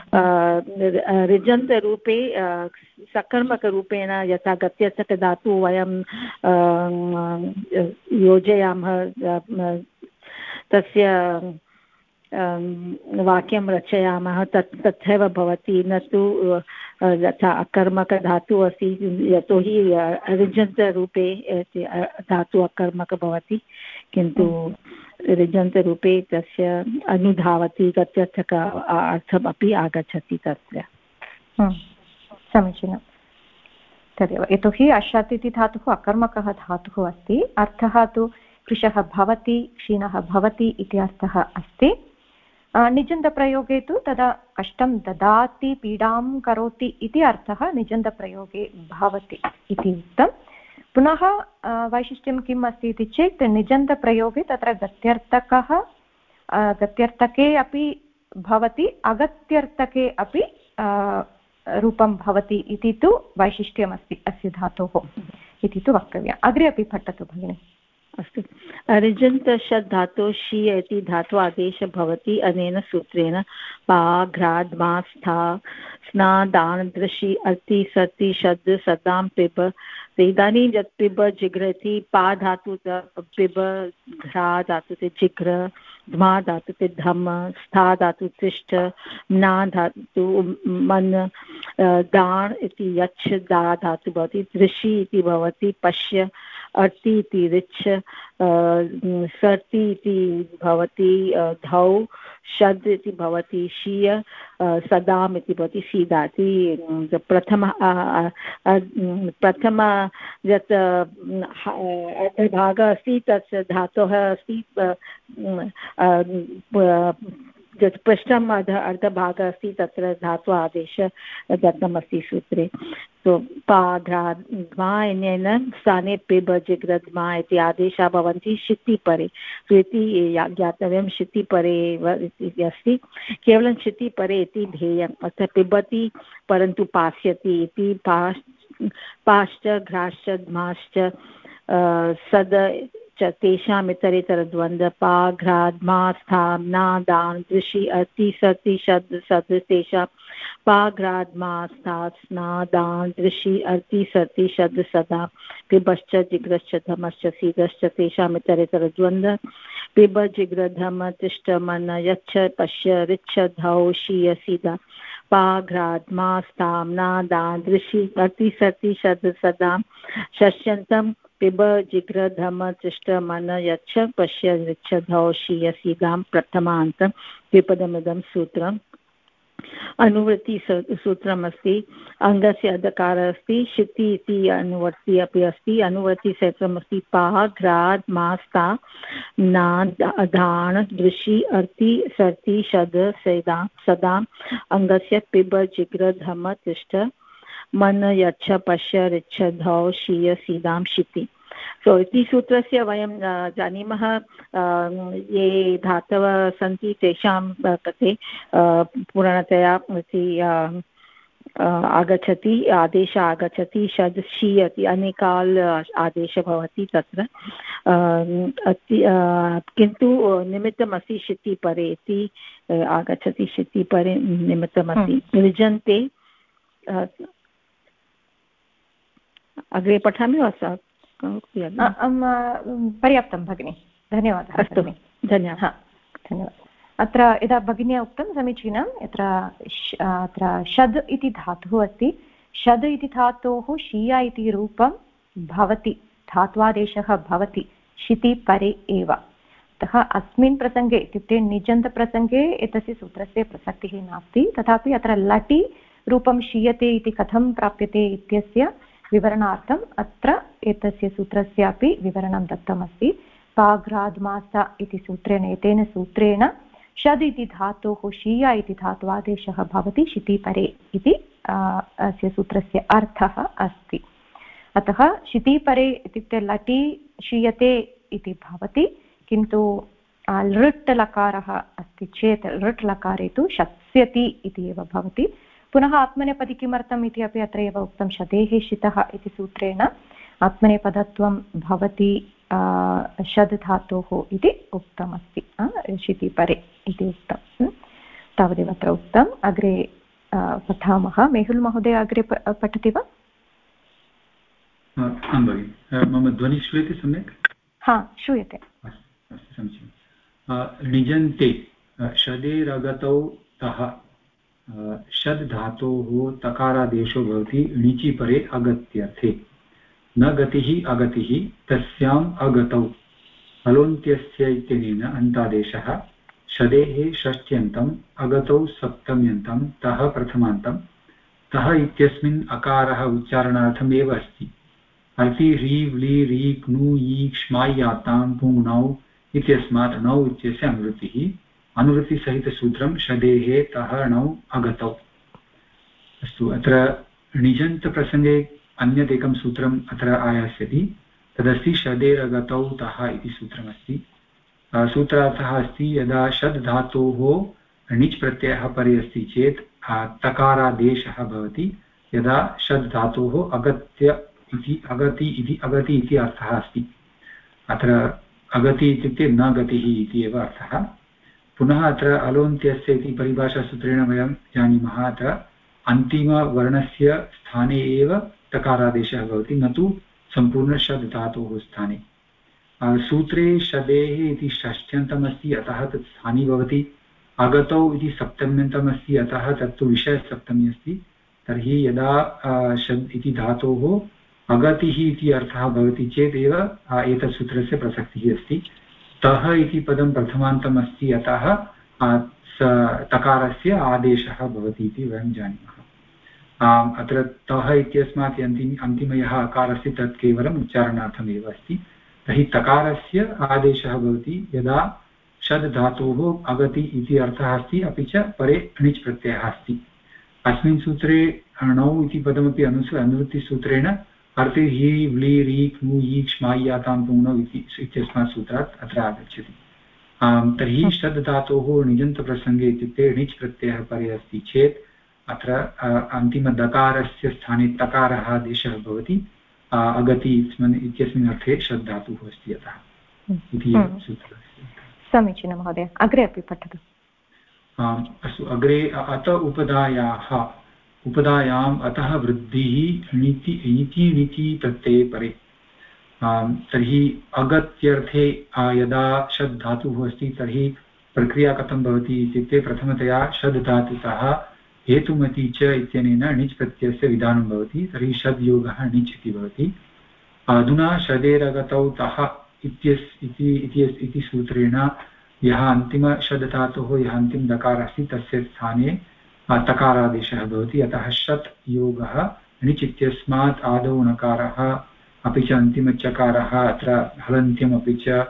ऋजन्तरूपे सकर्मकरूपेण यथा गत्यर्थकधातु वयं योजयामः तस्य वाक्यं रचयामः तथैव भवति न तु यथा अकर्मकधातुः अस्ति यतोहि ऋजन्तरूपे धातु अकर्मक भवति किन्तु ऋजन्तरूपे तस्य अनुधावति गत्यर्थक अर्थमपि आगच्छति तत्र समीचीनं तदेव यतोहि अशत् इति धातुः अकर्मकः धातुः अस्ति अर्थः तु कृशः भवति क्षीणः भवति इति अर्थः अस्ति निजन्तप्रयोगे तु तदा कष्टं ददाति पीडां करोति इति अर्थः निजन्तप्रयोगे भवति इति उक्तं पुनः वैशिष्ट्यं किम् अस्ति इति चेत् निजन्तप्रयोगे तत्र गत्यर्थके अपि भवति अगत्यर्थके अपि रूपं भवति इति तु वैशिष्ट्यमस्ति अस्य धातोः इति तु वक्तव्यम् अग्रे अपि पठतु भगिनि अस्तु ऋजन्त षड् धातोः शी इति धातु आदेशः भवति अनेन सूत्रेण पाघ्राद्मा स्था स्ना दान दृशि अर्ति सति शब्द सदां पिब इदानीं यत् पिब जिघ्र इति पा धातु पिब घ्रा धातु ते जिघ्र ध्मा धातु ते धम स्था धातु तिष्ठ ना धातु मन दान् इति यच्छ दा धातु भवति दृशि इति भवति पश्य अर्ति इति रिच् सर्ति इति भवति धौ षद् इति भवति शीय सदाम् इति भवति सीदा इति प्रथम यत् अर्थभागः अस्ति तत् धातोः अस्ति यत् पृष्ठम् अर्धभागः अस्ति तत्र धातु आदेशः दत्तमस्ति सूत्रे तो पाघ्राद्मा इत्यनेन स्थाने पिब जिग्रद्मा इति आदेशाः भवन्ति शितिपरे तो इति ज्ञातव्यं शितिपरे एव इति अस्ति केवलं शितिपरे इति ध्येयम् अतः पिबति परन्तु पास्यति इति पाश्च घ्राश्च द्माश्च सद तेषाम् इतरेतरद्वन्द्व पाघ्राद्मा स्थां ना दान् दृशि अति सति शब्द सद् तेषां पाघ्राद्मा स्था स्ना दान् दृशि अति सति शब्द सदा पिबश्च जिग्रश्च धमश्च सीदश्च तेषाम् इतरेतरद्वन्द्व पिब जिग्रधम तिष्ठ मन यच्छ पश्य ऋच्छ धौ शीय सीदा पाघ्राद्मा स्थां ना दान् दृशि अति सति शब्द सदा षष्यन्तं पिब जिग्र धम तिष्ठ मन यच्छ पश्य ऋच्छ धौ शीय सीदां प्रथमान्तं द्विपदमिदं सूत्रम् अनुवृत्ति सूत्रमस्ति अङ्गस्य अधकारः अस्ति शिति इति अनुवर्ति अपि अस्ति अनुवर्तिसूत्रमस्ति पा घ्राद् मास्ता ना धान् दृशि अर्ति सर्ति शद सदाम् अङ्गस्य पिब जिग्र धम तिष्ठ मन यच्छ पश्य ऋच्छ धौ शीय सीदां शिति सो इति सूत्रस्य वयं जानीमः ये धातवः सन्ति तेषां कृते पूर्णतया इति आगच्छति आदेशः आगच्छति षड् शीयति अनेकाल् आदेशः भवति तत्र किन्तु निमित्तमस्ति शितिपरे इति आगच्छति शितिपरे निमित्तमस्ति लिजन्ते अग्रे पठामि वा पर्याप्तं भगिनि धन्यवादः अस्तु धन्यवादः धन्यवादः अत्र यदा भगिन्या उक्तं समीचीनं यत्र अत्र षद् इति धातुः अस्ति षद् इति धातोः शीया इति रूपं भवति धात्वादेशः भवति शिति परे एव अतः अस्मिन् प्रसङ्गे इत्युक्ते निजन्तप्रसङ्गे एतस्य सूत्रस्य प्रसक्तिः नास्ति तथापि अत्र लटि रूपं शीयते इति कथं प्राप्यते इत्यस्य विवरणार्थम् अत्र एतस्य सूत्रस्यापि विवरणं दत्तमस्ति पाघ्राद्मासा इति सूत्रेण एतेन सूत्रेण षद् इति धातोः शीया इति धात्वादेशः भवति शितिपरे इति अस्य सूत्रस्य अर्थः अस्ति अतः शितिपरे इत्युक्ते लटि शीयते इति भवति किन्तु लृट् लकारः अस्ति चेत् लृट् लकारे तु शत्स्यति इति एव भवति पुनः आत्मनेपदी किमर्थम् इति अपि अत्र एव उक्तं शतेः शितः इति सूत्रेण आत्मनेपदत्वं भवति षद् धातोः इति उक्तमस्ति शितिपरे इति उक्तं तावदेव अत्र उक्तम् अग्रे पठामः मेहुल् महोदय अग्रे पठति वा आं भगिनि मम ध्वनिः श्रूयते सम्यक् हा श्रूयते अस्तु समीचीनं निजन्ते षदेरगतौ तः षद् धातोः तकारादेशो भवति णिचि परे अगत्यर्थे न गतिः अगतिः तस्याम् अगतौ हलोन्त्यस्य इत्यनेन अन्तादेशः षदेः षष्ट्यन्तम् अगतौ सप्तम्यन्तं तः प्रथमान्तं तः इत्यस्मिन् अकारः उच्चारणार्थम् एव अस्ति अर्ति ह्री व्ली री क्नु इ क्ष्माय्यातां पुङ्नौ इत्यस्मात् नौ इत्यस्य अनुवृत्तिः अनुवृत्तिसहितसूत्रं षदेः तः णौ अगतौ अस्तु अत्र णिजन्तप्रसङ्गे अन्यत् एकं सूत्रम् अत्र आयास्यति तदस्ति षदेरगतौ तः इति सूत्रमस्ति सूत्रार्थः अस्ति यदा षद् धातोः णिच् प्रत्ययः परे अस्ति चेत् तकारादेशः भवति यदा षद् धातोः अगति इति अर्थः अस्ति अत्र अगति इत्युक्ते न गतिः इति एव अर्थः पुनः अत्र अलोन्त्यस्य इति परिभाषासूत्रेण वयं जानीमः अत्र अन्तिमवर्णस्य स्थाने एव तकारादेशः भवति न तु सम्पूर्णषद् धातोः स्थाने सूत्रे षदेः इति षष्ठ्यन्तमस्ति अतः तत् स्थानी भवति अगतौ इति सप्तम्यन्तमस्ति अतः तत्तु विषयसप्तमी अस्ति तर्हि यदा षद् इति धातोः अगतिः इति अर्थः भवति चेदेव एतत् सूत्रस्य प्रसक्तिः अस्ति। तः इति पदं प्रथमान्तम् अस्ति, अतः तकारस्य आदेशः भवति इति वयं जानीमः। अत्र तः इत्यस्मात् अन्तिमयः अकारः अस्ति तत् केवलम् उच्चारणार्थमेव अस्ति। तर्हि तकारस्य आदेशः भवति यदा षड् धातोः अगति इति अर्थः अस्ति, अपि च परे णिच् प्रत्ययः अस्ति। अस्मिन् सूत्रे णौ इति पदमपि अनुवृत्तिसूत्रेण अर्थे हि व्लि रि क्नु इ क्ष्माय्यातां पुङ्नौ इत्यस्मात् सूत्रात् अत्र आगच्छति। तर्हि षड् धातोः णिजन्तप्रसङ्गे इत्युक्ते णिच् प्रत्ययः परे अस्ति चेत् अत्र अन्तिमदकारस्य स्थाने तकारः आदेशः भवति। अगति इत्यस्मिन् अर्थे षड् धातुः अस्ति अतः इति सूत्रमस्ति। समीचीनं महोदय, अग्रे अपि पठतु। अस्तु, अग्रे अत उपधायाम् अतः वृद्धिः णिति प्रत्यये परे। तर्हि अगत्यर्थे यदा षड् धातुः अस्ति तर्हि प्रक्रिया कथं भवति इत्युक्ते प्रथमतया षड् धातुतः हेतुमति च इत्यनेन णिच् प्रत्ययस्य विधानं भवति। तर्हि षड् योगः णिच् इति भवति। अधुना षडेरगतौ तः इति सूत्रेण यः अन्तिम षड् धातोः यः अन्तिम दकारः अस्ति तस्य स्थाने तकारादेशः भवति। अतः षट् योगः णिच् इत्यस्मात् आदौ णकारः अपि च अन्तिमचकारः अत्र हलन्त्यम् अपि च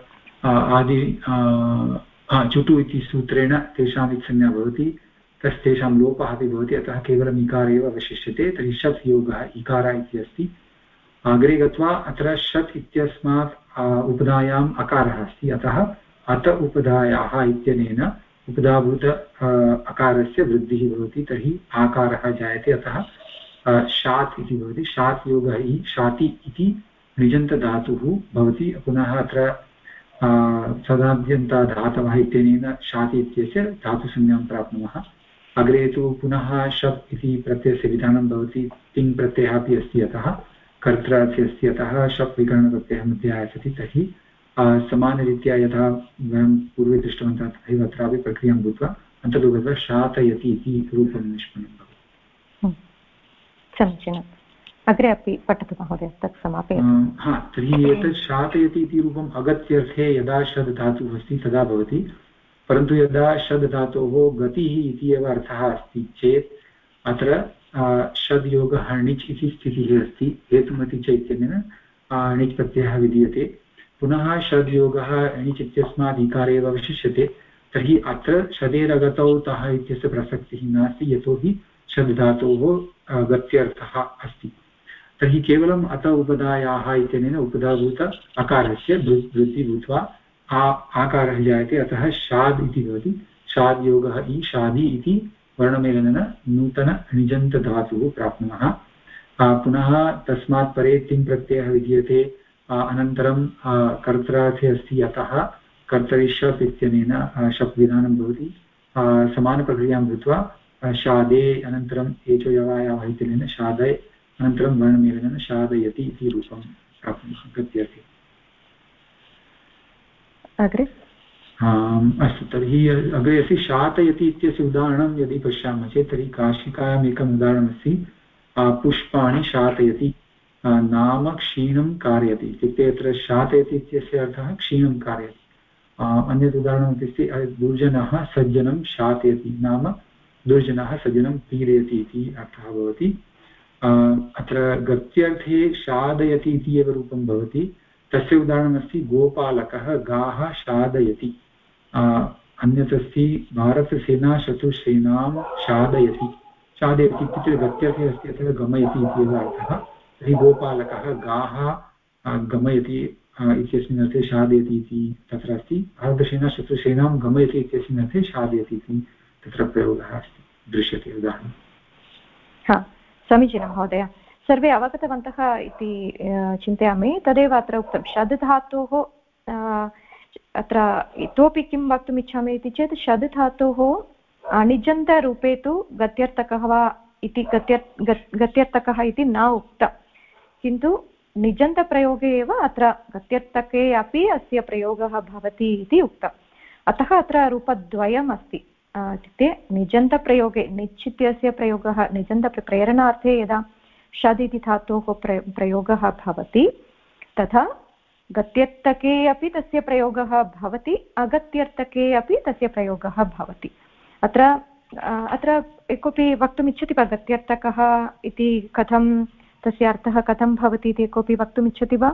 चुटु इति सूत्रेण तेषाम् इत्संज्ञा भवति, तेषां लोपः अपि भवति। अतः केवलम् इकार एव अवशिष्यते। तर्हि षट् योगः इकार इति अस्ति। अग्रे गत्वा अत्र षट् इत्यस्मात् उपधायाम् अकारः अस्ति, अतः अत उपधायाः इत्यनेन उपधाभूत अकारस्य वृद्धिः भवति। तर्हि आकारः जायते, अतः शात् इति भवति। शात् योगः हि शाति इति णिजन्तधातुः भवति। पुनः अत्र सदाद्यन्ताधातवः इत्यनेन शाति इत्यस्य धातुसंज्ञां प्राप्नुमः। अग्रे तु पुनः शप् इति प्रत्ययस्य विधानं भवति। तिङ् प्रत्ययः अपि अस्ति, अतः कर्त्रार्थी अस्ति, अतः शप् विकरणप्रत्ययः मध्ये आगच्छति। तर्हि समानरीत्या यथा वयं पूर्वे दृष्टवन्तः तथैव अत्रापि प्रक्रियां भूत्वा अन्ततो गत्वा शातयति इति रूपं निष्पन्नं भवति। समीचीनम्, अग्रे अपि पठतु महोदय, तत् समापयतु। तर्हि एतत् शातयति इति रूपम् अगत्यर्थे यदा षड् धातुः अस्ति तदा भवति। परन्तु यदा षड् धातोः गतिः इति एव अर्थः अस्ति चेत् अत्र षड् योगः णिच् इति स्थितिः अस्ति। हेतुमति च इत्यनेन णिच् प्रत्ययः विधीयते। पुनः षड् योगः णिच् इत्यस्मात् इकारे एव अवशिष्यते। तर्हि अत्र षडेरगतौ तः इत्यस्य प्रसक्तिः नास्ति, यतोहि षड् धातोः गत्यर्थः अस्ति। तर्हि केवलम् अत उपधायाः इत्यनेन उपधाभूत अकारस्य वृद्धिः भूत्वा आकारः जायते, अतः शाद् इति भवति। शाद् योगः इ शादि इति वर्णमेलनेन नूतन णिजन्तधातुः प्राप्नुमः। पुनः तस्मात् परे तिङ् प्रत्ययः विधीयते। अनन्तरं कर्त्रार्थे अस्ति, अतः कर्तरि शप् इत्यनेन शप् विधानं भवति। समानप्रक्रियां भूत्वा शादे अनन्तरम् एचो यवायावः इत्यनेन शादय अनन्तरं वर्णमेलनेन शादयति इति रूपं प्राप्नुमः गत्यर्थे। अग्रे अस्तु, तर्हि अग्रे अस्ति शातयति इत्यस्य उदाहरणं यदि पश्यामः चेत् तर्हि काशिकायाम् एकम् उदाहरणमस्ति। पुष्पाणि शातयति नाम क्षीणं कारयति इत्युक्ते अत्र शातयति इत्यस्य अर्थः क्षीणं कारयति। अन्यत् उदाहरणमपि अस्ति, दुर्जनः सज्जनं शातयति नाम दुर्जनः सज्जनं पीडयति इति अर्थः भवति। अत्र गत्यर्थे शादयति इति एव रूपं भवति। तस्य उदाहरणमस्ति गोपालकः गाः शादयति। अन्यत् अस्ति भारतसेना शत्रुसेनां शादयति। शादयति इत्युक्ते गत्यर्थे अस्ति, अतः गमयति इति एव अर्थः। तर्हि गोपालकः गाः गमयति इत्यस्मिन् अर्थे शादयति इति तत्र अस्ति। भारतसेना शत्रुसेनां गमयति इत्यस्मिन् अर्थे शादयति इति तत्र प्रयोगः अस्ति, दृश्यते उदाहरणं। समीचीनं महोदय, सर्वे अवगतवन्तः इति चिन्तयामि। तदेव अत्र उक्तं षड् धातोः। अत्र इतोपि किं वक्तुम् इच्छामि इति चेत् षड् धातोः णिजन्तरूपे तु गत्यर्थकः वा इति गत्यर्थकः इति न उक्तं, किन्तु निजन्तप्रयोगे एव अत्र गत्यर्थके अपि अस्य प्रयोगः भवति इति उक्तम्। अतः अत्र रूपद्वयम् अस्ति। इत्युक्ते निजन्तप्रयोगे णिच् इत्यस्य प्रयोगः निजन्तप्रेरणार्थे यदा षद् इति धातोः प्रयोगः भवति तथा गत्यर्थके अपि तस्य प्रयोगः भवति अगत्यर्थके अपि तस्य प्रयोगः भवति अत्र कोऽपि वक्तुमिच्छति वा गत्यर्थकः इति कथं तस्य अर्थः कथं भवति इति कोऽपि वक्तुमिच्छति वा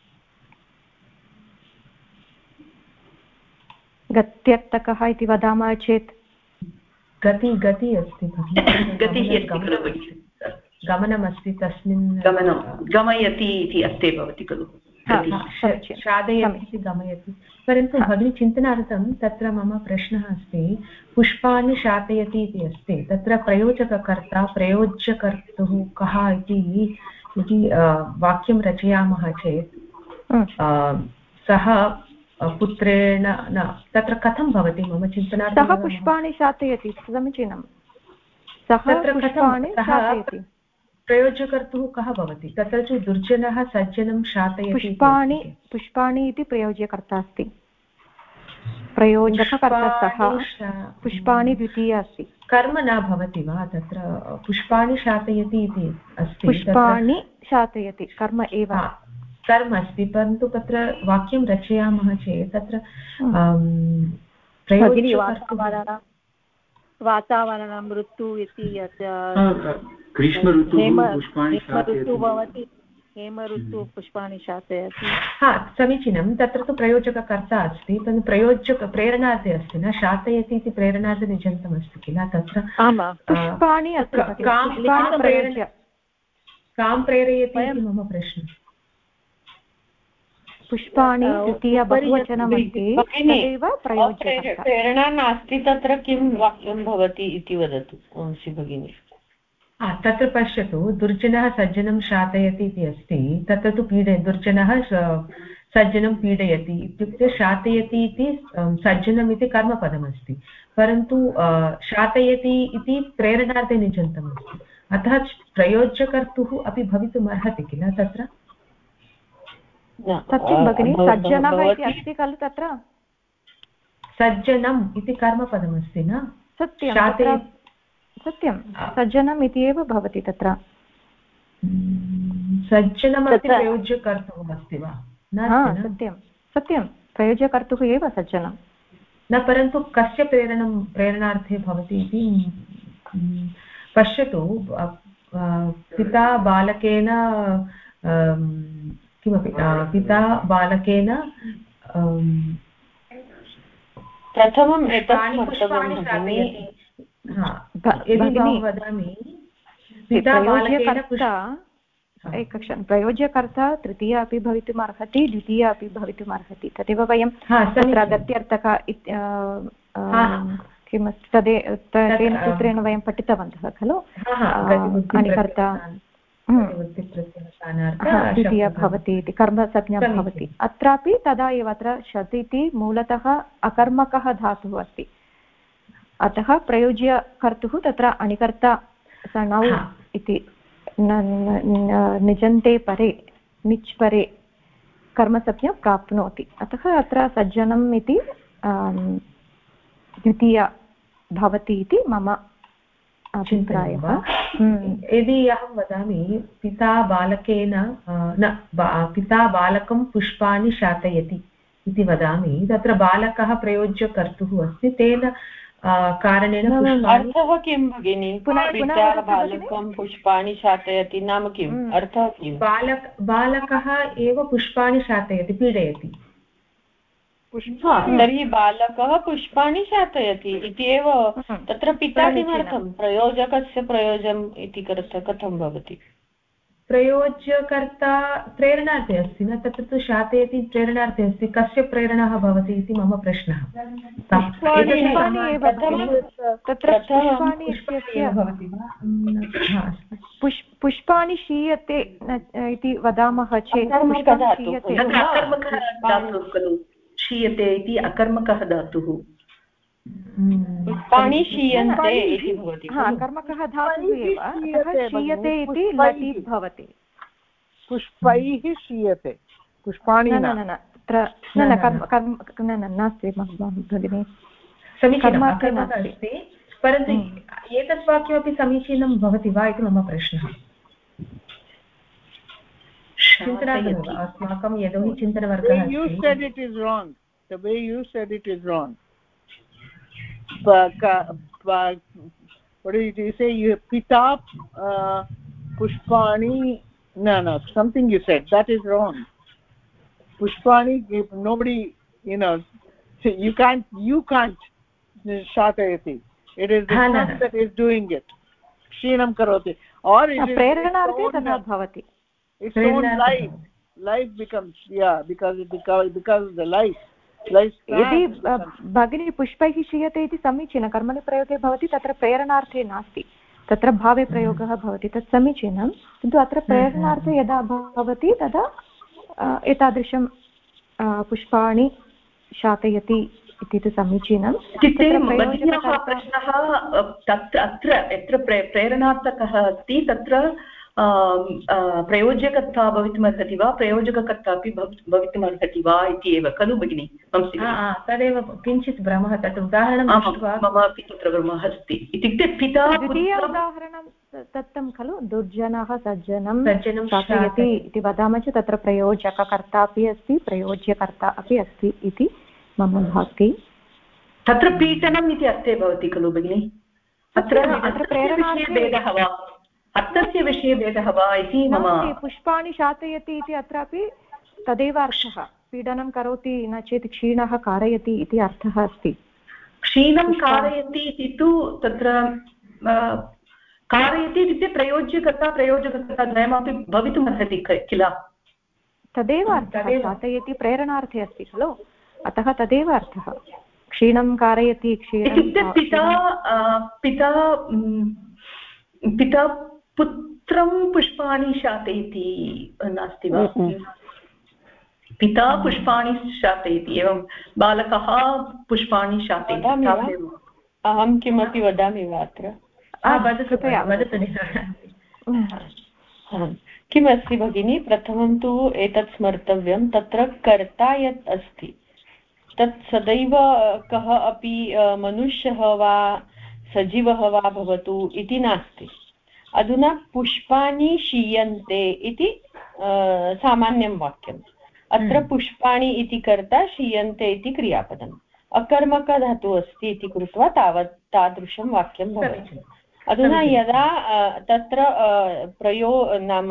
गत्यर्थकः इति वदामः चेत् गति अस्ति गमनमस्ति तस्मिन् गमयति इति अर्थे भवति खलु शादयति इति गमयति परन्तु भगिनी चिन्तनार्थं तत्र मम प्रश्नः अस्ति पुष्पाणि शातयति इति अस्ति तत्र प्रयोजककर्ता प्रयोज्यकर्तुः कः इति वाक्यं रचयामः चेत् सः पुत्रेण न तत्र कथं भवति मम चिन्तनार्थं सः पुष्पाणि शातयति समीचीनं सः पुष्पाणि शातयति प्रयोज्यकर्तुः कः भवति तत्र तु दुर्जनः सज्जनं शातयति पुष्पाणि इति प्रयोज्यकर्ता अस्ति प्रयोजककर्ता सः पुष्पाणि द्वितीया अस्ति कर्म न भवति वा तत्र पुष्पाणि शातयति इति अस्ति पुष्पाणि शातयति कर्म एव कर्म अस्ति परन्तु तत्र वाक्यं रचयामः चेत् तत्र वातावरणं ऋतु इति ग्रीष्मऋतु भवति हेमऋतु पुष्पाणि शातयति समीचीनं तत्र तु प्रयोजककर्ता अस्ति तद् प्रेरणार्थे अस्ति न शातयति इति प्रेरणार्थे निजन्तमस्ति किल तत्र कां प्रेरयति इति मम प्रश्नः पुष्पाणि द्वितीया बहुवचनमस्ति तदेव प्रयोज्यकर्ता प्रेरणा नास्ति तत्र किं वाक्यं भवति इति वदतु भगिनी तत्र पश्यतु दुर्जनः सज्जनं शातयति इति अस्ति तत्र तु दुर्जनः सज्जनं पीडयति इत्युक्ते शातयति इति सज्जनम् इति कर्मपदमस्ति परन्तु शातयति इति प्रेरणार्थे निजन्तमस्ति अतः प्रयोज्यकर्तुः अपि भवितुम् अर्हति किल तत्र सत्यं भगिनि सज्जनः इति अस्ति खलु तत्र सज्जनम् इति कर्मपदमस्ति न सत्यं सज्जनम् इति एव भवति तत्र सज्जनमपि प्रयोज्यकर्तुः अस्ति वा सत्यं प्रयोज्यकर्तुः एव सज्जनं न परन्तु कस्य प्रेरणार्थे भवति इति पश्यतु पिता बालकेन किमपि पिता बालकेन प्रथमं पुष्पाणि शातयति यदि वदामि पिता बालकेन एकक्षणं प्रयोज्यकर्ता तृतीया अपि भवितुम् अर्हति द्वितीया अपि भवितुम् अर्हति तदेव वयं तत्र गत्यर्थक किमस्ति तेन सूत्रेण वयं पठितवन्तः खलु अनिकर्ता द्वितीया भवति इति कर्मसंज्ञा भवति अत्रापि तदा एव अत्र षत् इति मूलतः अकर्मकः धातुः अस्ति अतः प्रयोज्यकर्तुः तत्र अनिकर्ता सणौ इति निजन्ते परे निच् परे कर्मसंज्ञा प्राप्नोति अतः अत्र सज्जनम् इति द्वितीया भवति इति मम अभिप्रायः यदि अहं वदामि पिता बालकेन पिता बालकं पुष्पाणि शातयति इति वदामि तत्र बालकः प्रयोज्यकर्तुः अस्ति तेन कारणेन अर्थः किं भगिनि पिता बालकं पुष्पाणि शातयति नाम किम् अर्थः किं बालकः एव पुष्पाणि शातयति पीडयति तर्हि बालकः पुष्पाणि शातयति इति एव तत्र पिता किमर्थं प्रयोजकस्य प्रयोजनम् इति कथं भवति प्रयोज्यकर्ता प्रेरणार्थे अस्ति न तत्र तु शातयति प्रेरणार्थे अस्ति कस्य प्रेरणा भवति इति मम प्रश्नः पुष्पाणि शीयते इति वदामः चेत् क्षीयते इति अकर्मकः धातुः पुष्पाणि क्षीयन्ते इति भवति कर्मकः धातुः एव क्षीयते इति लटि भवति पुष्पैः क्षीयते पुष्पाणि नास्ति भगिनि समीचीनम् अस्ति परन्तु एतत् वाक्यमपि समीचीनं भवति वा इति मम प्रश्नः चिन्तनार्थमेव अस्माकं यतोहि चिन्तनवर्गः अस्ति. The way you said it is wrong. What did you say? You pita pushpani. No, something you said that is wrong. Pushpani, if nobody, you can't shatayati. It is the sun that is doing it. Kshinam karoti. Or it is its own life becomes, because the life यदि भगिनी पुष्पैः क्षीयते इति समीचीनं कर्मणि प्रयोगे भवति तत्र प्रेरणार्थे नास्ति तत्र भावे प्रयोगः भवति तत् समीचीनं किन्तु अत्र प्रेरणार्थे यदा भवति तदा एतादृशं पुष्पाणि शातयति इति तु समीचीनं. प्रश्नः तत्र यत्र प्रेरणार्थकः अस्ति तत्र प्रयोजकर्ता भवितुमर्हति वा प्रयोजककर्ता अपि भवितुमर्हति वा इति एव खलु भगिनि? तदेव किञ्चित् भ्रमः. तत् उदाहरणं मम अपि तत्र भ्रमः अस्ति. इत्युक्ते पिता द्वितीय उदाहरणं दत्तं खलु दुर्जनः सज्जनं शातयति इति वदामः चेत् तत्र प्रयोजककर्ता अपि अस्ति प्रयोज्यकर्ता अपि अस्ति इति मम भाति. तत्र पीडनम् इति अर्थे भवति खलु भगिनि? अत्र प्रेरणार्थः वा अर्थस्य विषये भेदः वा इति मम. पुष्पाणि शातयति इति अत्रापि तदेव अर्थः. पीडनं करोति न चेत् क्षीणः कारयति इति अर्थः अस्ति. क्षीणं कारयति इति तु तत्र कारयति इत्युक्ते प्रयोज्यकर्ता प्रयोजकर्ता द्वयमपि भवितुमर्हति किल? तदेव अर्थः. शातयति प्रेरणार्थे अस्ति खलु अतः तदेव अर्थः. क्षीणं कारयति इत्युक्ते पिता पुत्रं पुष्पाणि शातयति नास्ति वा? पिता पुष्पाणि शातयति एवं बालकः पुष्पाणि शातयति. अहं किमपि वदामि वा अत्र? किमस्ति भगिनी? प्रथमं तु एतत् स्मर्तव्यं तत्र कर्ता यत् अस्ति तत् सदैव कः अपि मनुष्यः वा सजीवः वा भवतु इति नास्ति. अधुना पुष्पाणि क्षीयन्ते इति सामान्यं वाक्यम्. अत्र पुष्पाणि इति कर्ता क्षीयन्ते इति क्रियापदम्. अकर्मकधातुः अस्ति इति कृत्वा तादृशं वाक्यं भवति. अधुना यदा तत्र नाम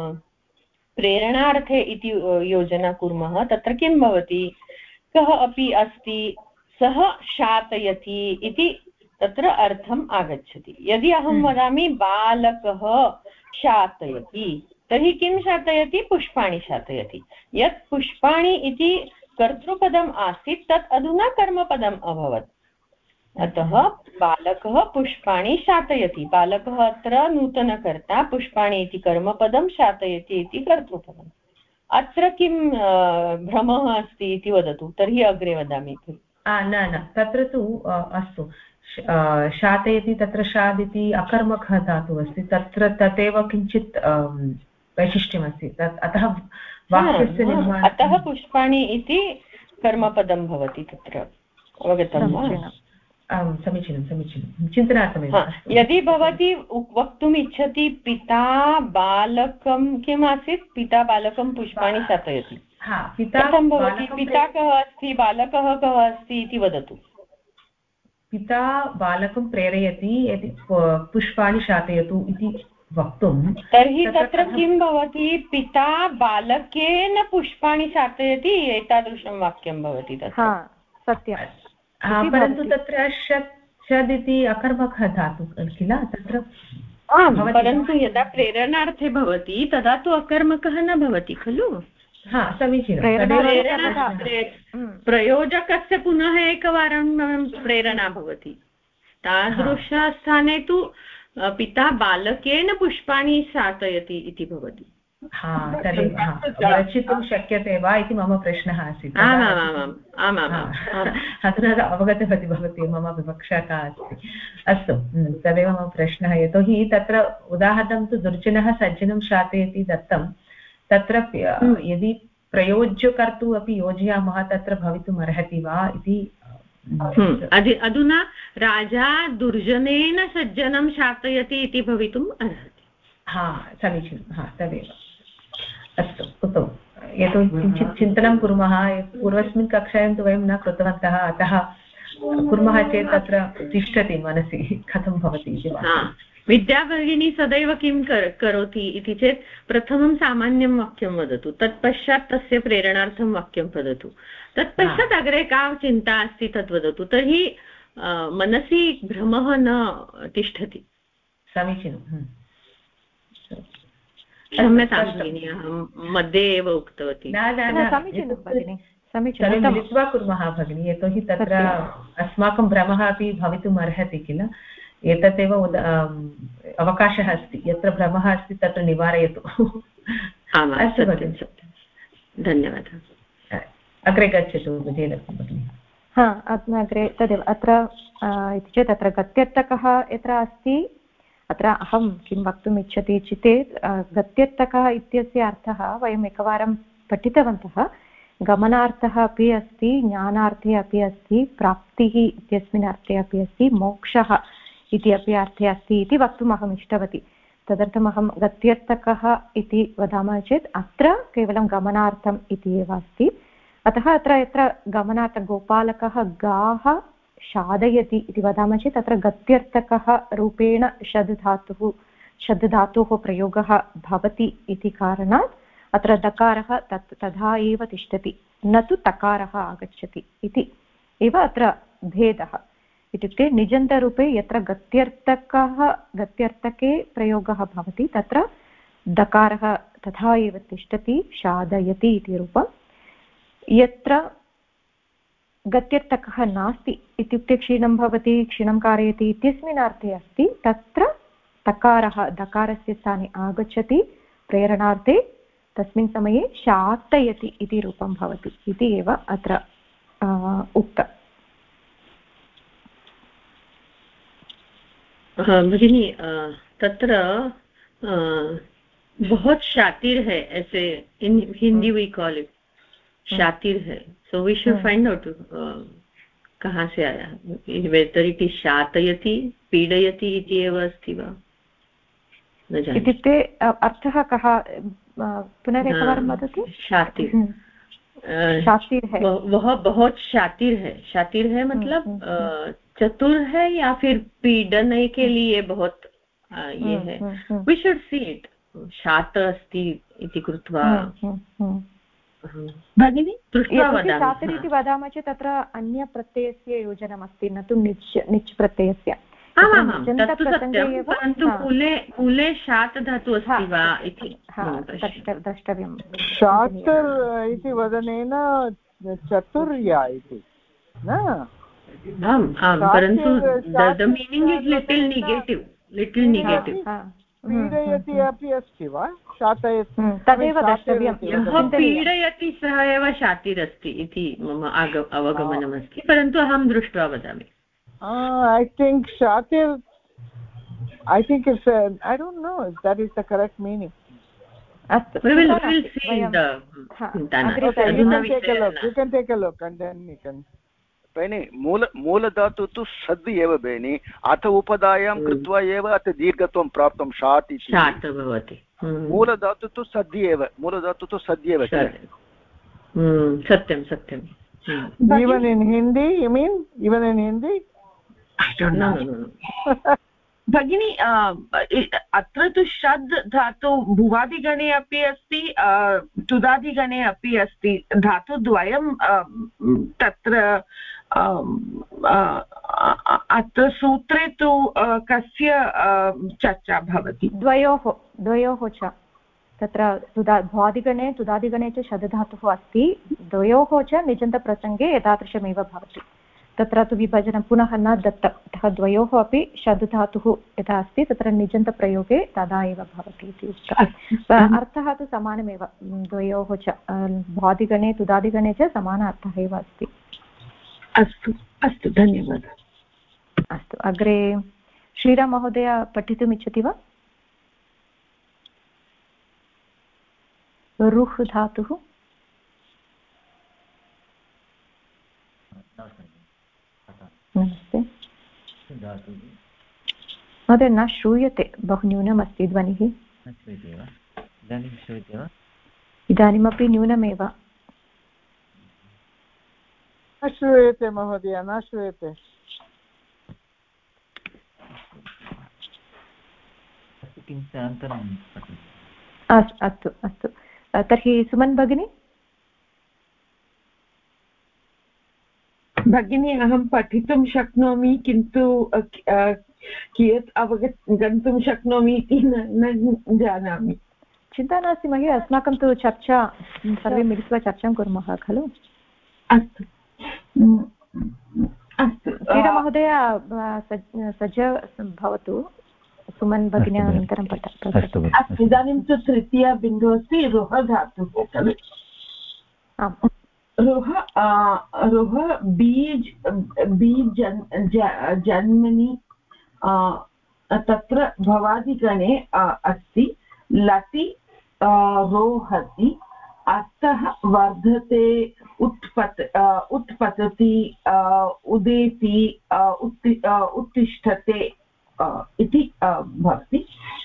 प्रेरणार्थे इति योजना कुर्मः तत्र किं भवति? कः अपि अस्ति सः शातयति इति तत्र अर्थम् आगच्छति. यदि अहं वदामि बालकः शातयति तर्हि किं शातयति? पुष्पाणि शातयति. यत् पुष्पाणि इति कर्तृपदम् आसीत् तत् अधुना कर्मपदम् अभवत्. अतः बालकः पुष्पाणि शातयति. बालकः अत्र नूतनकर्ता, पुष्पाणि इति कर्मपदं, शातयति इति कर्तृपदम्. अत्र किं भ्रमः अस्ति इति वदतु, तर्हि अग्रे वदामि. न तत्र तु अस्तु, शातयति तत्र शादिति अकर्मकः धातुः अस्ति, तत्र तदेव किञ्चित् वैशिष्ट्यमस्ति. अतः वाक्यस्य निर्माणम्, अतः पुष्पाणि इति कर्मपदं भवति तत्र. अवगतं वा? समीचीनं समीचीनं, चिन्तनार्थमेव. यदि भवती वक्तुम् इच्छति पिता बालकं किम् आसीत्? पिता बालकं पुष्पाणि शातयति. कथं भवति? पिता कः अस्ति, बालकः कः अस्ति इति वदतु. पिता बालकं प्रेरयति यदि पुष्पाणि शातयतु इति वक्तुं, तर्हि तत्र किं भवति? पिता बालकेन पुष्पाणि शातयति, एतादृशं वाक्यं भवति तत्र. सत्यं. परन्तु तत्र षद् इति अकर्मकः धातुः किल तत्र. परन्तु यदा प्रेरणार्थे भवति तदा तु अकर्मकः न भवति खलु. समीचीनं. प्रयोजकस्य पुनः एकवारं प्रेरणा भवति. तादृशस्थाने तु पिता बालकेन पुष्पाणि शातयति इति भवति. तदेव रचितुं शक्यते वा इति मम प्रश्नः आसीत्. अधुना अवगतवती भवती मम विवक्षा का अस्ति. अस्तु, तदेव मम प्रश्नः. यतोहि तत्र उदाहरणं तु दुर्जनः सज्जनं शातयति दत्तं. तत्र यदि प्रयोज्यकर्तुः अपि योजयामः तत्र भवितुम् अर्हति वा इति. अधुना राजा दुर्जनेन सज्जनं शातयति इति भवितुम् अर्हति. समीचीनं. तदेव. अस्तु, यतो किञ्चित् चिन्तनं कुर्मः पूर्वस्मिन् कक्षायां तु वयं न कृतवन्तः अतः कुर्मः चेत् तत्र तिष्ठति मनसि कथं भवति इति विद्या भगिनी सदैव किं करोति इति चेत् प्रथमं सामान्यं वाक्यं वदतु तत्पश्चात् तस्य प्रेरणार्थं वाक्यं वदतु तत्पश्चात् अग्रे का चिन्ता अस्ति तद् वदतु तर्हि मनसि भ्रमः न तिष्ठति समीचीनं क्षम्यतां भगिनी अहं मध्ये एव उक्तवती समीचीनं मिलित्वा कुर्मः भगिनी यतोहि तत्र अस्माकं भ्रमः अपि भवितुम् अर्हति किल एतदेव अवकाशः अस्ति यत्र भ्रमः अस्ति तत्र निवारयतु अस्तु भगिनि धन्यवादः अग्रे गच्छतु विजयलक्ष्मी भगिनी अग्रे तदेव अत्र इति चेत् अत्र गत्यर्थकः यत्र अस्ति अत्र अहं किं वक्तुम् इच्छति चेत् गत्यर्थकः इत्यस्य अर्थः वयम् एकवारं पठितवन्तः गमनार्थः अपि अस्ति ज्ञानार्थे अपि अस्ति प्राप्तिः इत्यस्मिन् अर्थे अपि अस्ति मोक्षः इति अपि अर्थे अस्ति इति वक्तुम् अहम् इष्टवती तदर्थमहं गत्यर्थकः इति वदामः चेत् अत्र केवलं गमनार्थम् इति एव अस्ति अतः अत्र यत्र गमनार्थ गोपालकः गाः शादयति इति वदामः चेत् अत्र गत्यर्थकः रूपेण शब्द धातोः प्रयोगः भवति इति कारणात् अत्र दकारः तथा एव तिष्ठति न तु तकारः आगच्छति इति एव अत्र भेदः इत्युक्ते निजन्तरूपे यत्र गत्यर्थके प्रयोगः भवति तत्र दकारः तथा एव तिष्ठति शादयति इति रूपं यत्र गत्यर्थकः नास्ति इत्युक्ते क्षीणं भवति क्षीणं कारयति इत्यस्मिन् अर्थे अस्ति तत्र तकारः दकारस्य स्थाने आगच्छति प्रेरणार्थे तस्मिन् समये शातयति इति रूपं भवति इति एव अत्र उक्तम् भगिनी तत्र बहुत शातिर है ऐसे in Hindi we call it शातिर है so we should find out कहाँ से आया वेदर इट इज शातयति पीडयति इति एव अस्ति वा न जाने इत्युक्ते अर्थः कः पुनरेकवारं वदतु शातिर शातिर है वह बहुत शातिर है मतलब चतुर है या फिर पीड़ने के लिए बहुत ये है वी शुड सी इट शात अस्ति इति कृत्वा भगिनी शातिर इति वदामः चेत् तत्र अन्यप्रत्ययस्य योजनमस्ति न तु निच् प्रत्ययस्य परन्तु मूले शात् धातु अस्ति वा इति द्रष्टव्यं शातर् इति वदनेन चतुर्या इति न परन्तु the meaning is little negative पीडयति अपि अस्ति वा शातयति तदेव द्रष्टव्यं यः पीडयति सः एव शातिर् अस्ति इति मम अवगमनमस्ति परन्तु अहं दृष्ट्वा वदामि I think shatir it's I don't know if that is the correct meaning. We will see the you can take a look and then you can बेनि मूलधातु तु सद् एव बेनि अथ उपधायां कृत्वा एव अथ दीर्घत्वं प्राप्तं शात् इति शात् भवति मूलधातु तु सद् एव सत्यं even in Hindi you mean even in Hindi I don't know भगिनी अत्र तु शद् धातु भुवादिगणे अपि अस्ति तुदादिगणे अपि अस्ति धातुद्वयं तत्र अत्र सूत्रे तु कस्य चर्चा भवति द्वयोः च तत्र भुवादिगणे तुदादिगणे च शब्दधातुः अस्ति द्वयोः च निजन्तप्रसङ्गे एतादृशमेव भवति तत्र तु विभजनं पुनः न दत्तम् अतः द्वयोः अपि शब्दधातुः यथा अस्ति तत्र निजन्तप्रयोगे तदा एव भवति इति उक्तम् अर्थः तु समानमेव द्वयोः च भुवादिगणे तुदादिगणे च समान अर्थः एव अस्ति अस्तु धन्यवादः अस्तु अग्रे श्रीराम महोदय पठितुम् इच्छति वा रुह् धातुः नमस्ते महोदय न श्रूयते बहु न्यूनमस्ति ध्वनिः इदानीमपि न्यूनमेव। न श्रूयते महोदय, न श्रूयते। अस्तु अस्तु, तर्हि सुमन् भगिनी। भगिनी, अहं पठितुं शक्नोमि, किन्तु कियत् गन्तुं शक्नोमि इति न जानामि। चिन्ता नास्ति महोदय, अस्माकं तु चर्चा, सर्वे मिलित्वा चर्चां कुर्मः खलु। अस्तु अस्तु, क्रीडामहोदय सज्ज भवतु, सुमन् भगिनी अनन्तरं पठतु। इदानीं तु तृतीया बिन्दुः अस्ति, रुह धातुः खलु। रुह बीज् जन्मनि तत्र भवादिगणे अस्ति। लति रोहति, अर्थः वर्धते, उत्पतति, उदेति, उत्तिष्ठते इति भवति।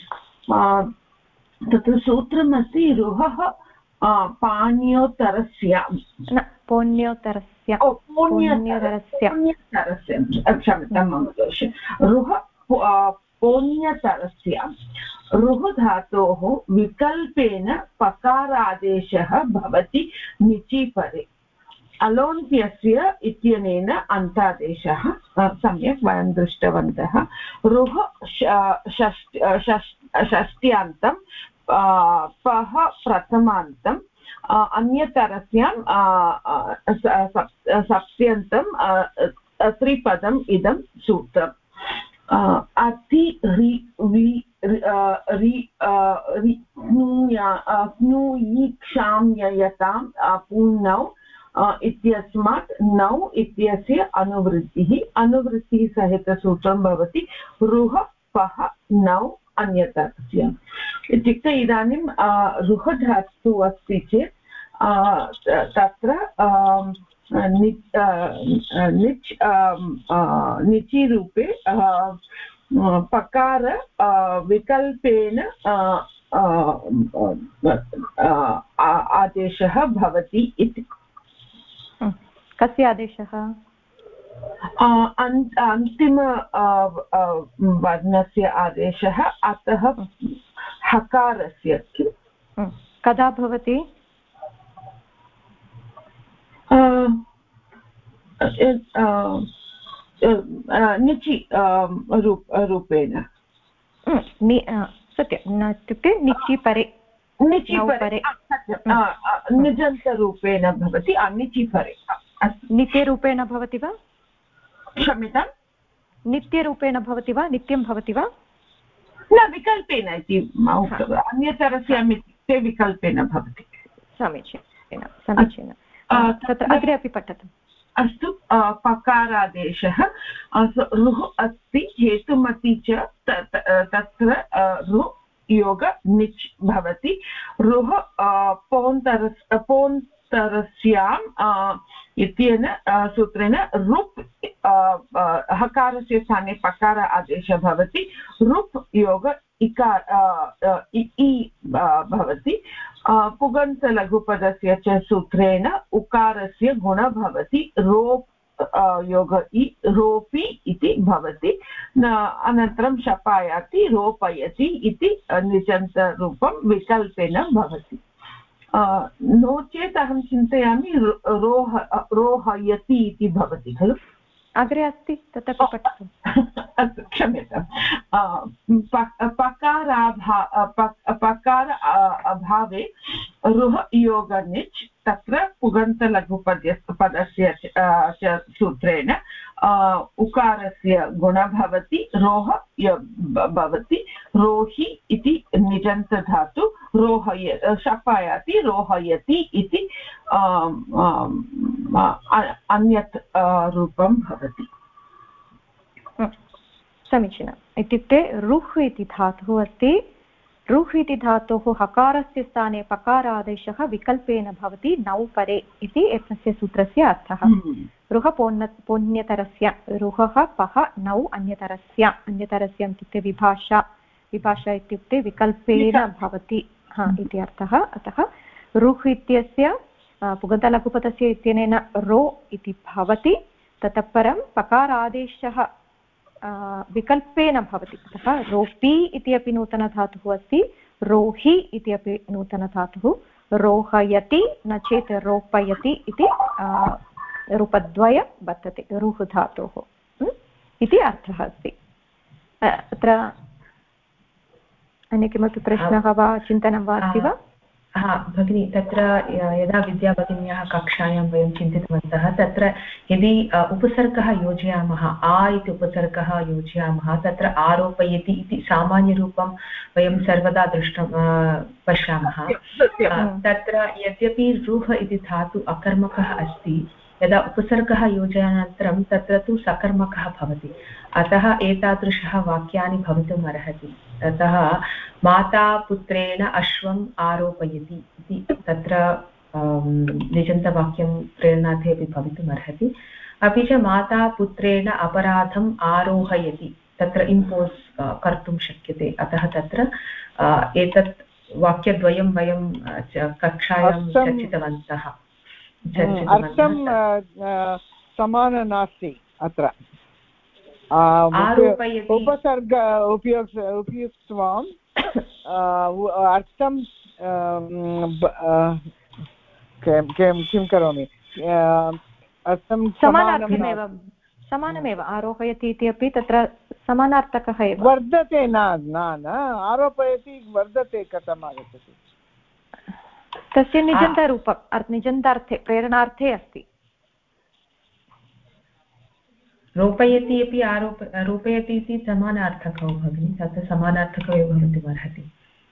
तत्र सूत्रमस्ति रुहः पाण्योत्तरस्यां, क्षम्यतां मम दोषः, रुह पोण्यतरस्यां। रुह धातोः विकल्पेन पकारादेशः भवति निचि परे। अलोन्त्यस्य इत्यनेन अन्तादेशः सम्यक् वयं दृष्टवन्तः। रुह षष्ट्यान्तं, पः प्रथमान्तं, अन्यतरस्यां सप्त्यन्तं, त्रिपदम् इदं सूत्रम्। अति knूयीक्षाम्ययतां पूर्णौ इत्यस्मात् नौ इत्यस्य अनुवृत्तिः सहितसूत्रं भवति रुह पः नौ अन्यतरस्याम्। इत्युक्ते इदानीं रुह धातुः अस्ति चेत् तत्र निचि रूपे पकार विकल्पेन आदेशः भवति इति। कस्य आदेशः? अन्तिम वर्णस्य आदेशः, अतः हकारस्य। कदा भवति? निचि रूपेण। सत्यं, इत्युक्ते निचि परे, निजन्तरूपेण भवति, निचि परे। नित्यरूपेण भवति वा? क्षम्यतां, नित्यरूपेण भवति वा, नित्यं भवति वा? न, विकल्पेन इति अन्यतरस्याम् इत्युक्ते विकल्पेन भवति। समीचीनं। तत्र अग्रे अपि पठतु। अस्तु, पकारादेशः रुः अस्ति, हेतुमति च तत्र रुः योग निच् भवति। रुः पोन्तरस्याम् इत्येन सूत्रेण रुप् हकारस्य स्थाने पकार आदेशः भवति। रुप् योग इकार भवति। पुगन्तलघुपदस्य च सूत्रेण उकारस्य गुण भवति रोप् योग रोपि इति भवति। अनन्तरं शपायाति, रोपयति इति निजन्तरूपं विकल्पेन भवति। नो चेत् अहं चिन्तयामि रोहयति इति भवति खलु। अग्रे अस्ति, तदपि पठतु। अस्तु, क्षम्यतां। पकार अभावे रुह योग निच्, तत्र पुगन्तलघुपदस्य च सूत्रेण उकारस्य गुण भवति, रोह भवति। रोहि इति निजन्तधातु, शपायाति, रोहयति इति अन्यत् रूपं भवति। समीचीनम्। इत्युक्ते रुह् इति धातुः अस्ति, रुह् इति धातोः हकारस्य स्थाने पकारादेशः विकल्पेन भवति नौ परे इति एतस्य सूत्रस्य अर्थः। रुह पोन्यतरस्य, रुहः पः नौ अन्यतरस्य इत्युक्ते विभाषा इत्युक्ते विकल्पेन भवति इति अर्थः। अतः रुह् इत्यस्य पुगन्तलघुपदस्य इत्यनेन रो इति भवति। ततः परं पकारादेशः विकल्पेन भवति। अतः रोपि इति अपि नूतनधातुः अस्ति, रोहि इति अपि नूतनधातुः, रोहयति न चेत् रोपयति इति रूपद्वयं वर्तते रुह् धातोः इति अर्थः अस्ति। अत्र अन्य किमपि प्रश्नः वा चिन्तनं वा अस्ति वा? भगिनी, तत्र यदा विद्याभगिन्याः कक्षायां वयं चिन्तितवन्तः, तत्र यदि उपसर्गः योजयामः, आ इति उपसर्गः योजयामः, तत्र आरोपयति इति सामान्यरूपं वयं सर्वदा पश्यामः। तत्र यद्यपि रुह् इति धातु अकर्मकः अस्ति, यदा उपसर्गः योजनानन्तरं तत्र तु सकर्मकः भवति। अतः एतादृशः वाक्यानि भवितुम् अर्हति। अतः माता पुत्रेण अश्वम् आरोपयति इति तत्र निजन्तवाक्यं प्रेरणार्थे अपि भवितुम् अर्हति। अपि च माता पुत्रेण अपराधम् आरोहयति, तत्र इम्पोस् कर्तुं शक्यते। अतः तत्र एतत् वाक्यद्वयं वयं कक्षायां चर्चितवन्तः। अर्थं समानं नास्ति अत्र। उपसर्ग उपयुक्तवान् अर्थं किं करोमि, अर्थं समानमेव। आरोहयति इति अपि तत्र समानार्थकः एव वर्धते। न आरोपयति वर्धते कथम् आगच्छति? तस्य निजन्तरूपं निजन्तार्थे प्रेरणार्थे अस्ति। रोपयति अपि रोपयति इति समानार्थकौ भगिनि, तत्र समानार्थकौ एव भवितुम् अर्हति।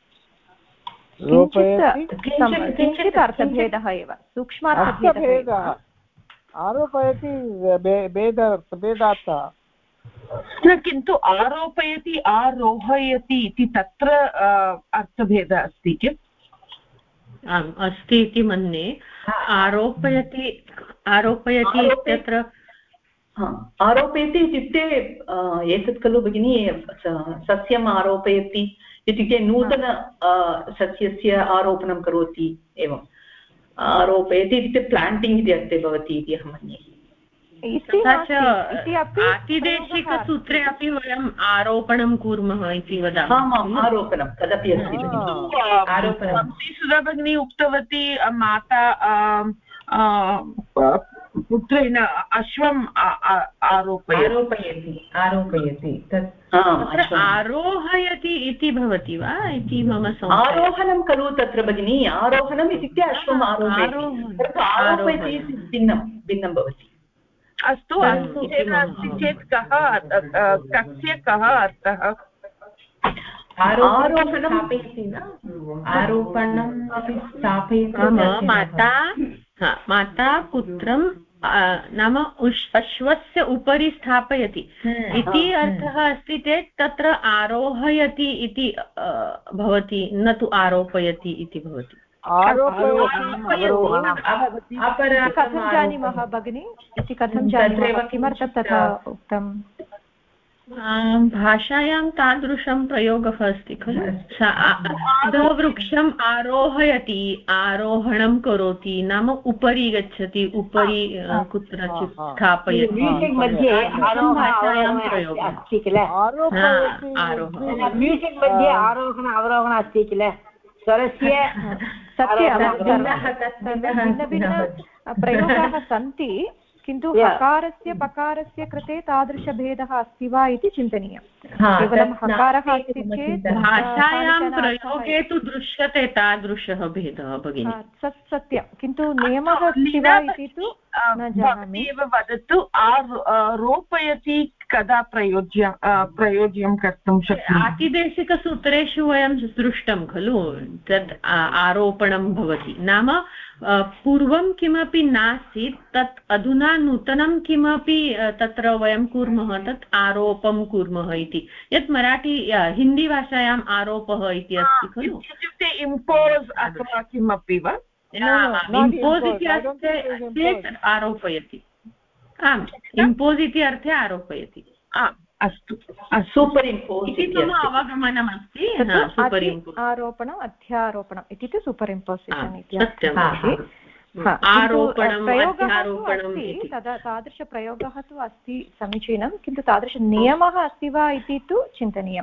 किञ्चित् अर्थभेदः एव, सूक्ष्मार्थभेदः। आरोपयति भेदार्थः न, किन्तु आरोपयति आरोहयति इति तत्र अर्थभेदः अस्ति किम्? आम्, अस्ति इति मन्ये। आरोपयति इत्यत्र आरोपयति इत्युक्ते एतत् खलु भगिनी, सस्यम् आरोपयति इत्युक्ते नूतन सस्यस्य आरोपणं करोति, एवम् आरोपयति इत्युक्ते प्लाण्टिङ्ग् इति अर्थे भवति इति अहं मन्ये। आतिदेशिकसूत्रे अपि वयम् आरोपणं कुर्मः इति वदामः। आरोपणं तदपि अस्ति। सुधा भगिनी उक्तवती माता पुत्रेण अश्वम् आरोपयति तत् आरोहयति इति भवति वा इति मम आरोहणं खलु तत्र भगिनी। आरोहणम् इत्युक्ते अश्वम् आरोपयति भिन्नं भवति। अस्तु, चेत् कस्य कः अर्थः? माता पुत्रं नाम अश्वस्य उपरि स्थापयति इति अर्थः अस्ति चेत् तत्र आरोहयति इति भवति, न तु आरोपयति इति भवति। कथं जानीमः भगिनि इति कथं जानीमः, किमर्थं तथा उक्तम्? भाषायां तादृशं प्रयोगः अस्ति खलु। वृक्षम् आरोहयति, आरोहणं करोति नाम उपरि गच्छति, उपरि कुत्रचित् स्थापयति। म्यूसिक् मध्ये आरोहण अवरोहण अस्ति किल, स्वरस्य प्रयोगाः सन्ति, किन्तु हकारस्य पकारस्य कृते तादृशभेदः अस्ति वा इति चिन्तनीयं। केवलं हकारः अस्ति चेत् भाषायां प्रयोगे तु दृश्यते तादृशः भेदः भगिनि। सत्यं, किन्तु नियमः अस्ति वा इति तु न जानामि। एव वदतु, रोपयति कदा प्रयोज्यं कर्तुं शक्यते? आतिदेशिकसूत्रेषु वयं दृष्टं खलु, तत् आरोपणं भवति नाम पूर्वं किमपि नासीत्, तत् अधुना नूतनं किमपि तत्र वयं कुर्मः, तत् आरोपं कुर्मः इति। यत् मराठी हिन्दीभाषायाम् आरोपः इति अस्ति खलु, इत्युक्ते इम्पोस् अथवा किमपि वा। इम्पोस् इति अर्थे चेत् आरोपयति। आम्, इम्पोस् इति अर्थे आरोपयति। आम्, अस्तु सूपर् इम्पोस् इति मम अवगमनमस्ति आरोपणम् अध्यारोपणम् इति तु सूपर् इम्पोसिशन् इति तादृशप्रयोगः तु अस्ति समीचीनं किन्तु तादृशनियमः अस्ति वा इति तु चिन्तनीयं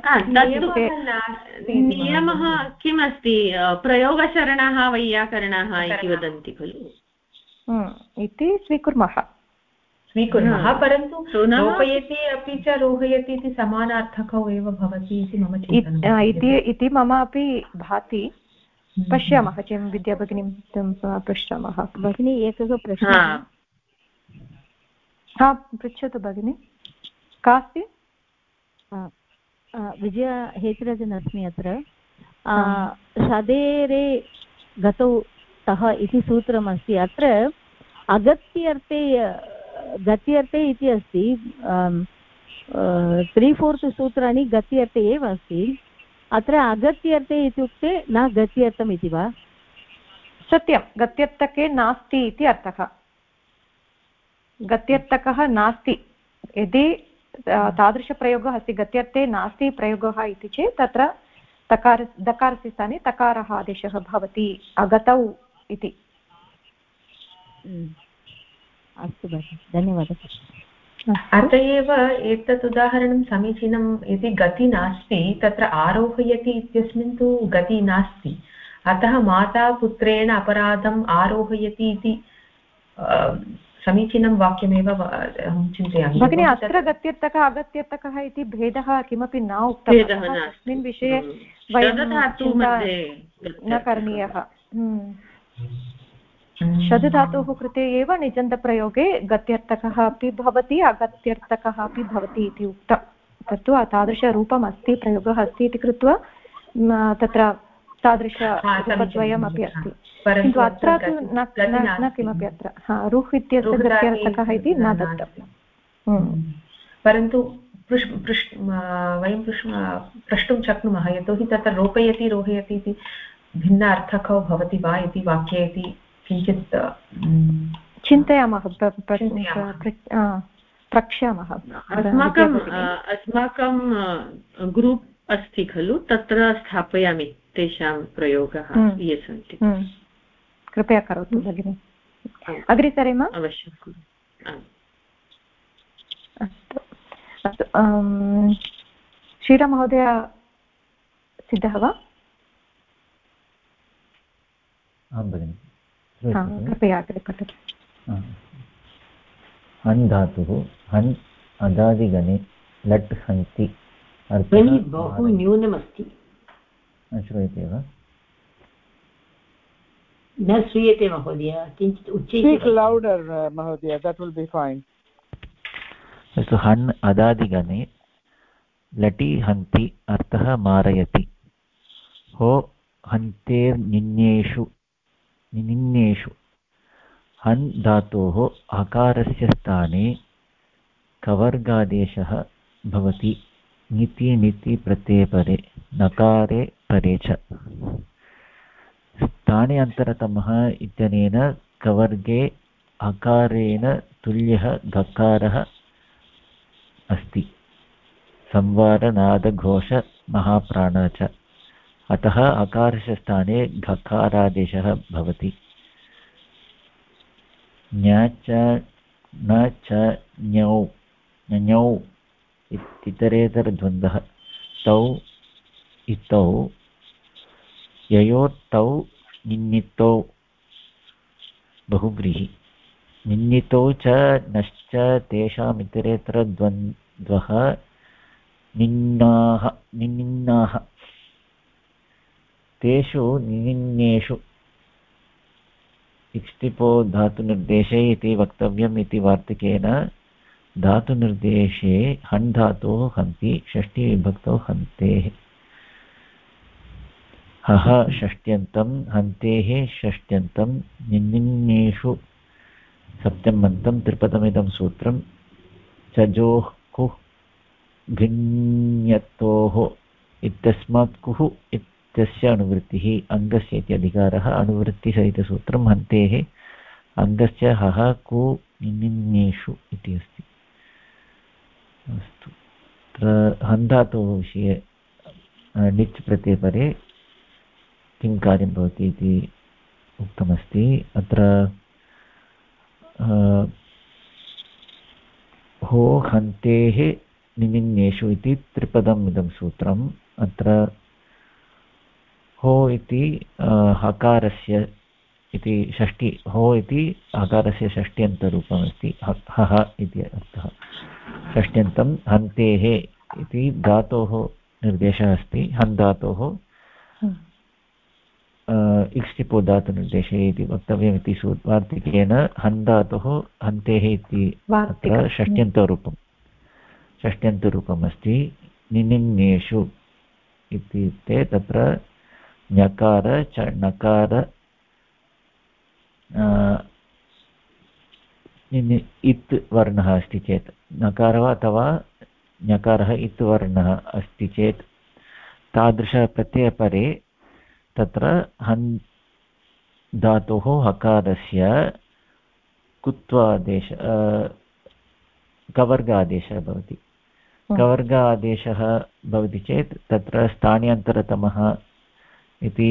नियमः किम् अस्ति प्रयोगशरणः वैयाकरणाः इति वदन्ति खलु इति स्वीकुर्मः परन्तु रोपयति अपि च रोहयति इति समानार्थकौ एव भवति इति मम चिन्तनम् इति मम अपि भाति पश्यामः किं विद्याभगिनीं पृच्छामः भगिनी एकः प्रश्नः पृच्छतु भगिनी का अस्ति विजया हेतराजन् अस्मि अत्र सदेरे गतौ तः इति सूत्रमस्ति अत्र गत्यर्थे इति अस्ति 3/4 सूत्राणि गत्यर्थे एव अस्ति अत्र अगत्यर्थे इत्युक्ते न गत्यर्थम् इति वा सत्यं गत्यर्थके नास्ति इति अर्थः गत्यर्थकः नास्ति यदि तादृशप्रयोगः अस्ति गत्यर्थे नास्ति प्रयोगः इति चेत् तत्र दकारस्य स्थाने तकारः आदेशः भवति अगतौ इति अस्तु भगिनि धन्यवादः अत एव एतत् उदाहरणं समीचीनं यदि गति नास्ति तत्र आरोहयति इत्यस्मिन् तु गति नास्ति अतः माता पुत्रेण अपराधम् आरोहयति इति समीचीनं वाक्यमेव अहं चिन्तयामि भगिनि अत्र गत्यर्थकः अगत्यर्थकः इति भेदः किमपि न उक्तः तस्मिन् विषये वयं न करणीयः शब्दधातोः कृते एव निजन्तप्रयोगे गत्यर्थकः अपि भवति अगत्यर्थकः अपि भवति इति उक्तं तत्तु तादृशरूपम् अस्ति प्रयोगः अस्ति इति कृत्वा तत्र तादृशरूपद्वयमपि अस्ति किन्तु अत्र तु न किमपि अत्र रुह् इत्यस्य गत्यर्थकः इति न दत्तं परन्तु वयं प्रष्टुं शक्नुमः यतोहि तत्र रोपयति रोहयति इति भिन्न अर्थकौ भवति वा इति वाक्ये इति किञ्चित् चिन्तयामः प्रक्ष्यामः अस्माकं ग्रूप् अस्ति खलु तत्र स्थापयामि तेषां प्रयोगः ये सन्ति कृपया करोतु भगिनि अग्रे सरेम अवश्यं अस्तु अस्तु श्रीराममहोदय सिद्धः वा आं भगिनि कृपया अग्रे पठतु हन् धातुः हन् अदादिगणे लट् हन्ति बहु न्यूनमस्ति श्रूयते वा न श्रूयते महोदय किञ्चित् उच्चैः हन् अदादिगणे लटि हन्ति अर्थः मारयति हो हन्तेर्निन्येषु हन् धातोः आकारस्य स्थाने कवर्गादेशः भवति नीति नीति प्रत्ययपरे नकारे परे च स्थाने अन्तरतमः इत्यनेन कवर्गे अकारेण तुल्यः गकारः अस्ति संवारनादघोषमहाप्राणः च अतः अकारस्य स्थाने घकारादेशः भवति ञ च न च ञौ इतरेतरद्वन्द्वः तौ इतौ ययोर्तौ निन्नितौ बहुव्रीहि निन्नितौ च नश्च तेषाम् इतरेतरद्वन्द्वः निन्नाः तेषु निन्नेषु इक्ष्टिपो धातुनिर्देशे इति वक्तव्यम् इति वार्तिकेन धातुनिर्देशे हन् धातोः हन्ति षष्ठीविभक्तौ हन्तेः हः षष्ट्यन्तं हन्तेः षष्ट्यन्तं निन्नेषु सप्तम्यन्तं त्रिपदमिदं सूत्रं चजोः कुः भिन्यतोः इत्यस्मात् कुः इत्यस्य अनुवृत्तिः अङ्गस्य इति अधिकारः अनुवृत्तिसहितसूत्रं हन्तेः अङ्गस्य हः कु निन्नेषु इति अस्ति अस्तु अत्र हन्धातोः विषये निच् प्रत्ययपरे किं कार्यं भवति इति उक्तमस्ति। अत्र हो हन्तेः निमिन्नेषु इति त्रिपदम् इदं सूत्रम्। अत्र हो इति हकारस्य इति षष्ठी, हो इति हकारस्य षष्ट्यन्तरूपमस्ति, हः इति अर्थः षष्ट्यन्तं। हन्तेः इति धातोः निर्देशः अस्ति, हन् धातोः इक्ष्टिपो धातुनिर्देशे इति वक्तव्यमिति वार्तिकेन हन् धातोः हन्तेः इति अत्र षष्ट्यन्तरूपम् अस्ति। निनिन्नेषु इत्युक्ते तत्र ञकार च नकार इत् वर्णः अस्ति चेत्, नकारः अथवा ञकारः इत् वर्णः अस्ति चेत् तादृशप्रत्ययपरे तत्र हन् धातोः हकारस्य कुत्वादेश कवर्गादेशः भवति। कवर्गादेशः भवति चेत् तत्र स्थानीयन्तरतमः इति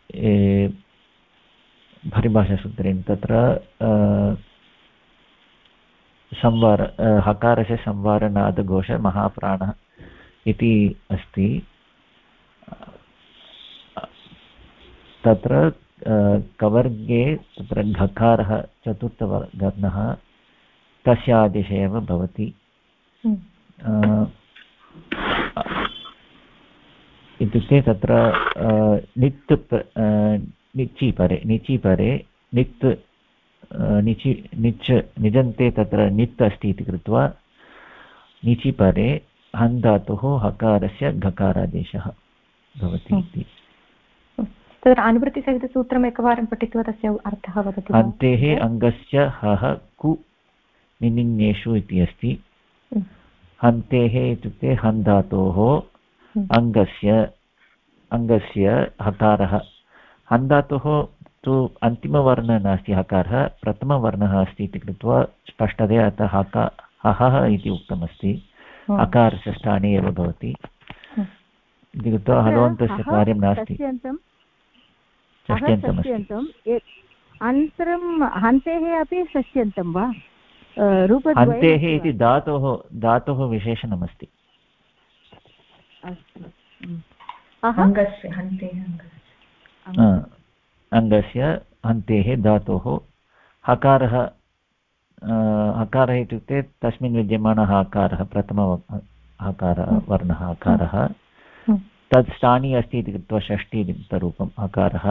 परिभाषासूत्रेण तत्र संवार हकारस्य संवारनादघोष महाप्राणः इति अस्ति। तत्र कवर्गे तत्र घकारः चतुर्थवर्णः तस्य आदेशः एव भवति। इत्युक्ते तत्र नित् निचि परे नित् निच् निजन्ते तत्र नित् अस्ति इति कृत्वा निचि परे हन् धातुः हकारस्य घकारादेशः भवति इति। तत्र अनुवृत्तिसहितसूत्रम् एकवारं पठित्वा तस्य अर्थः वदति। हन्तेः अङ्गस्य हः कु निनिन्नेषु इति अस्ति। हन्तेः इत्युक्ते हन् धातोः अङ्गस्य हकारः। हन् धातोः तु अन्तिमवर्णः नास्ति, हकारः प्रथमवर्णः अस्ति इति कृत्वा स्पष्टतया अतः हः इति उक्तमस्ति, हकारस्य स्थाने एव भवति इति कृत्वा हलवन्तस्य कार्यं नास्ति। अनन्तरं हन्तेः अपि षष्ट्यन्तं वा? हन्तेः इति धातोः विशेषणमस्ति। अङ्गस्य हन्तेः धातोः हकारः इत्युक्ते तस्मिन् विद्यमानः हकारः प्रथमहकारः वर्णः हकारः तत् स्थानी अस्ति इति कृत्वा षष्ठीरूपं हकारः।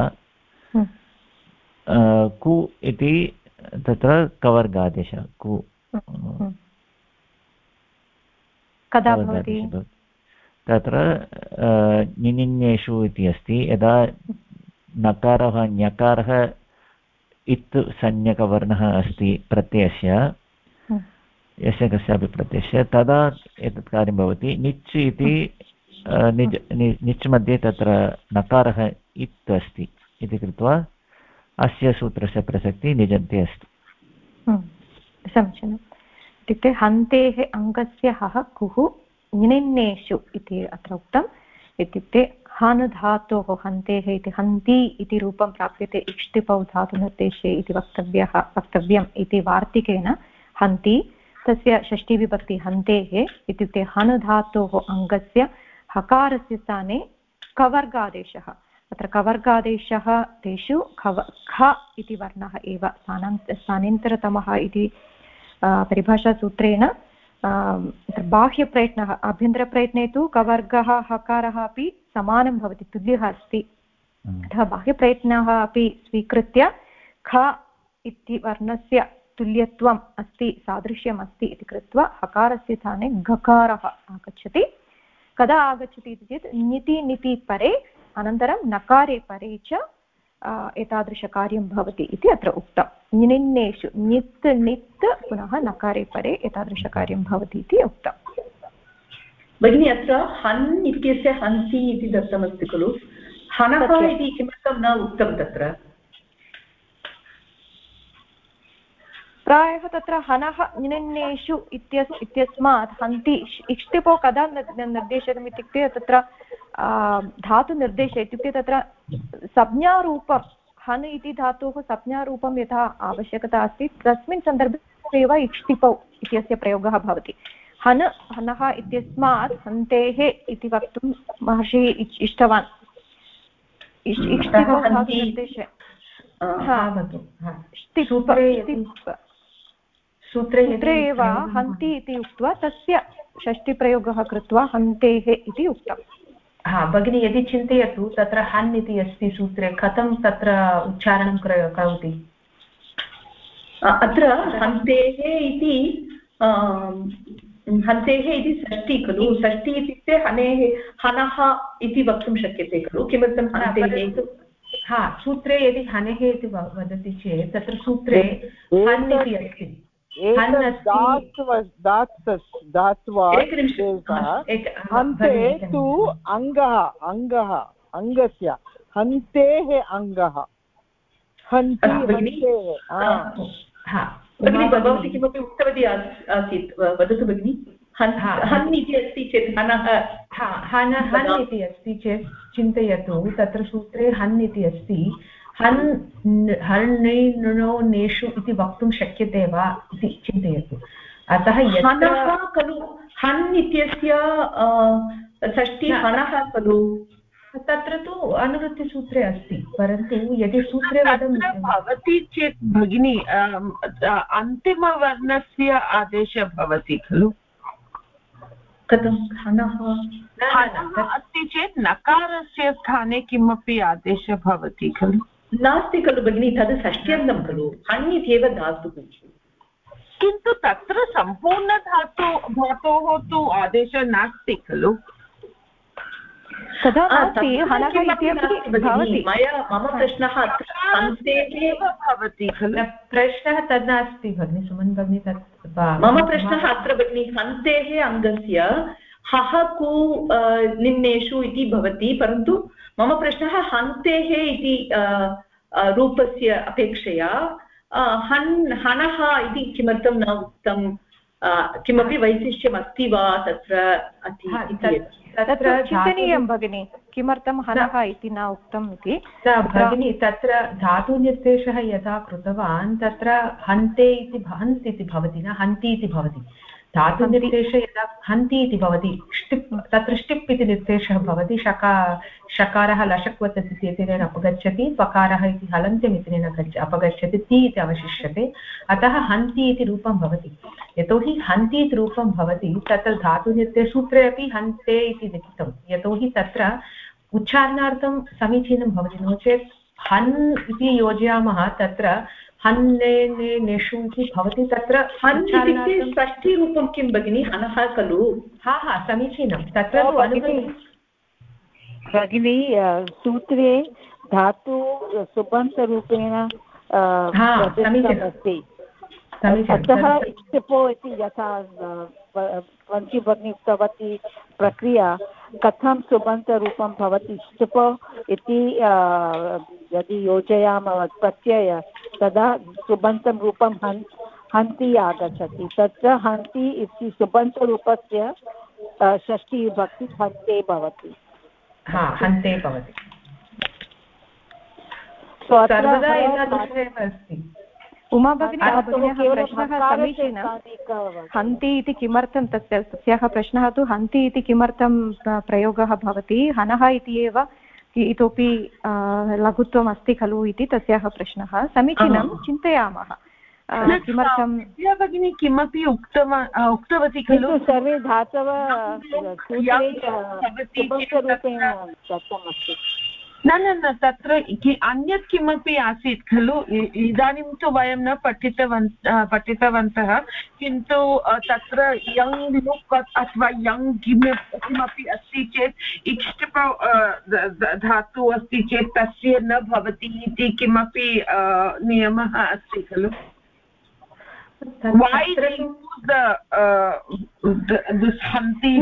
कु इति तत्र कवर्गादेशः कु कदा भवति? तत्र निनिन्नेषु इति अस्ति, यदा नकारः ञकारः इत् संज्ञकवर्णः अस्ति प्रत्ययस्य, यस्य कस्यापि प्रत्ययस्य, तदा एतत् कार्यं भवति। निच् इति निच् मध्ये तत्र नकारः इत् अस्ति इति कृत्वा अस्य सूत्रस्य प्रसक्तिः निजन्ते अस्ति। समीचीनम्। इत्युक्ते हन्तेः अङ्गस्य हः कुः निनिन्नेषु इति अत्र उक्तम्। इत्युक्ते हन् धातोः हन्तेः इति हन्ति इति रूपं प्राप्यते इक्ष्टिपौ धातुनिर्देशे इति वक्तव्यम् इति वार्तिकेन हन्ति तस्य षष्ठीविभक्ति हन्तेः इत्युक्ते हन् धातोः अङ्गस्य हकारस्य स्थाने कवर्गादेशः। अत्र कवर्गादेशः तेषु ख इति वर्णः एव स्थानेन्तरतमः इति परिभाषासूत्रेण बाह्यप्रयत्नः, आभ्यन्तरप्रयत्ने तु कवर्गः हकारः अपि समानं भवति, तुल्यः अस्ति। अतः बाह्यप्रयत्नः अपि स्वीकृत्य ख इति वर्णस्य तुल्यत्वम् अस्ति, सादृश्यम् अस्ति इति कृत्वा हकारस्य स्थाने घकारः आगच्छति। कदा आगच्छति इति चेत् निति परे अनन्तरं नकारे परे च एतादृशकार्यं भवति इति अत्र उक्तं। निनिन्नेषु नित् पुनः नकारे परे एतादृशकार्यं भवति इति उक्तम्। भगिनी, अत्र हन् इत्यस्य हन्ति इति दत्तमस्ति खलु, हनः इति किमर्थं न उक्तं तत्र? प्रायः तत्र हनः निन्नेषु इत्यस्मात् हन्ति इष्टिपो कदा निर्देशनम् इत्युक्ते तत्र धातुनिर्देशः इत्युक्ते तत्र संज्ञारूपं हन् इति धातोः संज्ञारूपं यथा आवश्यकता अस्ति तस्मिन् सन्दर्भे एव इष्टिपौ इत्यस्य प्रयोगः भवति। हन् हनः इत्यस्मात् हन्तेः इति वक्तुं महर्षिः इष्टवान्। इष्टिपौ धातुनिर्देशे सूत्रे एव हन्ति इति उक्त्वा तस्य षष्टिप्रयोगः कृत्वा हन्तेः इति उक्तम्। भगिनी यदि चिन्तयतु तत्र हन् इति अस्ति सूत्रे कथं तत्र उच्चारणं करोति? अत्र हन्तेः इति षष्टि खलु। षष्टि इत्युक्ते हनेः हनः इति वक्तुं शक्यते खलु। किमर्थं हन्तेः? सूत्रे यदि हनेः इति वदति चेत् तत्र सूत्रे हन् इति अस्ति। हन्ते तु अङ्गः अङ्गस्य हन्तेः अङ्गः भवती किमपि उक्तवती आसीत्, वदतु भगिनि। हन् इति अस्ति चेत् हनः हन् इति अस्ति चेत् चिन्तयतु तत्र सूत्रे हन् इति अस्ति। हर्णेषु इति वक्तुं शक्यते वा इति चिन्तयतु। अतः हनः खलु हन् इत्यस्य षष्टि हनः खलु। तत्र तु अनुवृत्तिसूत्रे अस्ति, परन्तु यदि सूत्रे भवति चेत् भगिनी अन्तिमवर्णस्य आदेशः भवति खलु। कथं हनः अस्ति चेत् नकारस्य स्थाने किमपि आदेशः भवति खलु। नास्ति खलु भगिनी, तद् षष्ट्यन्तं खलु। हन् इत्येव धातुः, किन्तु तत्र सम्पूर्णधातोः तु आदेशः नास्ति खलु। मम प्रश्नः भवति खलु। प्रश्नः तद् नास्ति भगिनि सुमन् भगिनी। मम प्रश्नः अत्र भगिनि हन्तेः अङ्गस्य हः कु निन्नेषु इति भवति, परन्तु मम प्रश्नः हन्तेः इति रूपस्य अपेक्षया हनः इति किमर्थं न उक्तं? किमपि वैशिष्ट्यम् अस्ति वा तत्र? तत्र चिन्तनीयं भगिनि, किमर्थं हनः इति न उक्तम् इति। भगिनि तत्र धातुनिर्देशः यदा कृतवान् तत्र हन्ते इति हन्त् इति भवति न, हन्ति इति भवति। धातुनिर्देशः यदा हन्ति इति भवति, तत्र ष्टिप् इति निर्देशः भवति। शकारः लशक्वत् इत्यनेन अपगच्छति, पकारः इति हलन्त्यम् इत्यनेन अपगच्छति, ति इति अवशिष्यते। अतः हन्ति इति रूपं भवति। यतोहि हन्ति इति रूपं भवति तत्र धातुनिर्देशसूत्रे अपि हन्ते इति लिखितं, यतोहि तत्र उच्चारणार्थं समीचीनं भवति। नो चेत् हन् इति योजयामः तत्र हन्नेषु इति भवति। तत्र हन् इत्युक्ते षष्ठीरूपं किं भगिनि? हनः खलु। समीचीनं। तत्र भगिनी सूत्रे धातु सुबन्तरूपेण अस्ति, अतः इष्टिपो इति यथा वन्ति भगिनी उक्तवती प्रक्रिया कथं सुबन्तरूपं भवति इष्टिपो इति यदि योजयामः प्रत्यय तदा सुबन्तं रूपं हन्ति आगच्छति। तत्र हन्ति इति सुबन्तरूपस्य षष्ठी विभक्ति हन्ते भवति। हन्ते भवति। उमा भगिन्याः प्रश्नः समीचीनं। हन्ति इति किमर्थं तस्याः प्रश्नः तु हन्ति इति किमर्थं प्रयोगः भवति, हनः इति एव इतोपि लघुत्वम् अस्ति खलु इति तस्याः प्रश्नः। समीचीनं, चिन्तयामः किमर्थं। भगिनी किमपि उक्तवती खलु, सर्वे धातवः रूपेण दत्तमस्ति। न तत्र अन्यत् किमपि आसीत् खलु। इदानीं तु वयं न पठितवन्तः, किन्तु तत्र यङ् लुक् अथवा यङ् किमपि अस्ति चेत् इष्टिप धातु अस्ति चेत् तस्य न भवति इति किमपि नियमः अस्ति खलु। Why they use this hanti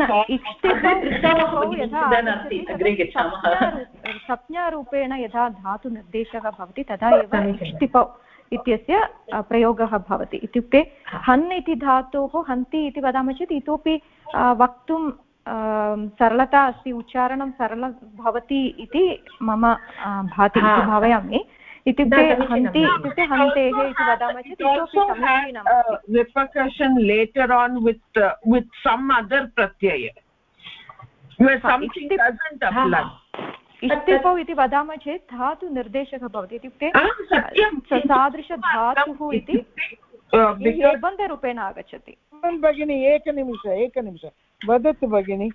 संज्ञारूपेण यदा धातुनिर्देशः भवति तदा एव इष्टिपौ इत्यस्य प्रयोगः भवति इत्युक्ते हन् इति धातोः हन्ति इति वदामः चेत् इतोपि वक्तुं सरलता अस्ति उच्चारणं सरलं भवति इति मम भाति इति भावयामि इत्युक्ते हन्ति इत्युक्ते हन्तेः इति वदामः चेत् इतोपि समीचीनं repercussion later on with some other pratyaya where something doesn't apply इष्टिपौ इति वदामः चेत् धातु निर्देशकः भवति इत्युक्ते तादृशधातुः इति निबन्धरूपेण आगच्छति भगिनी एकनिमिष वदतु भगिनी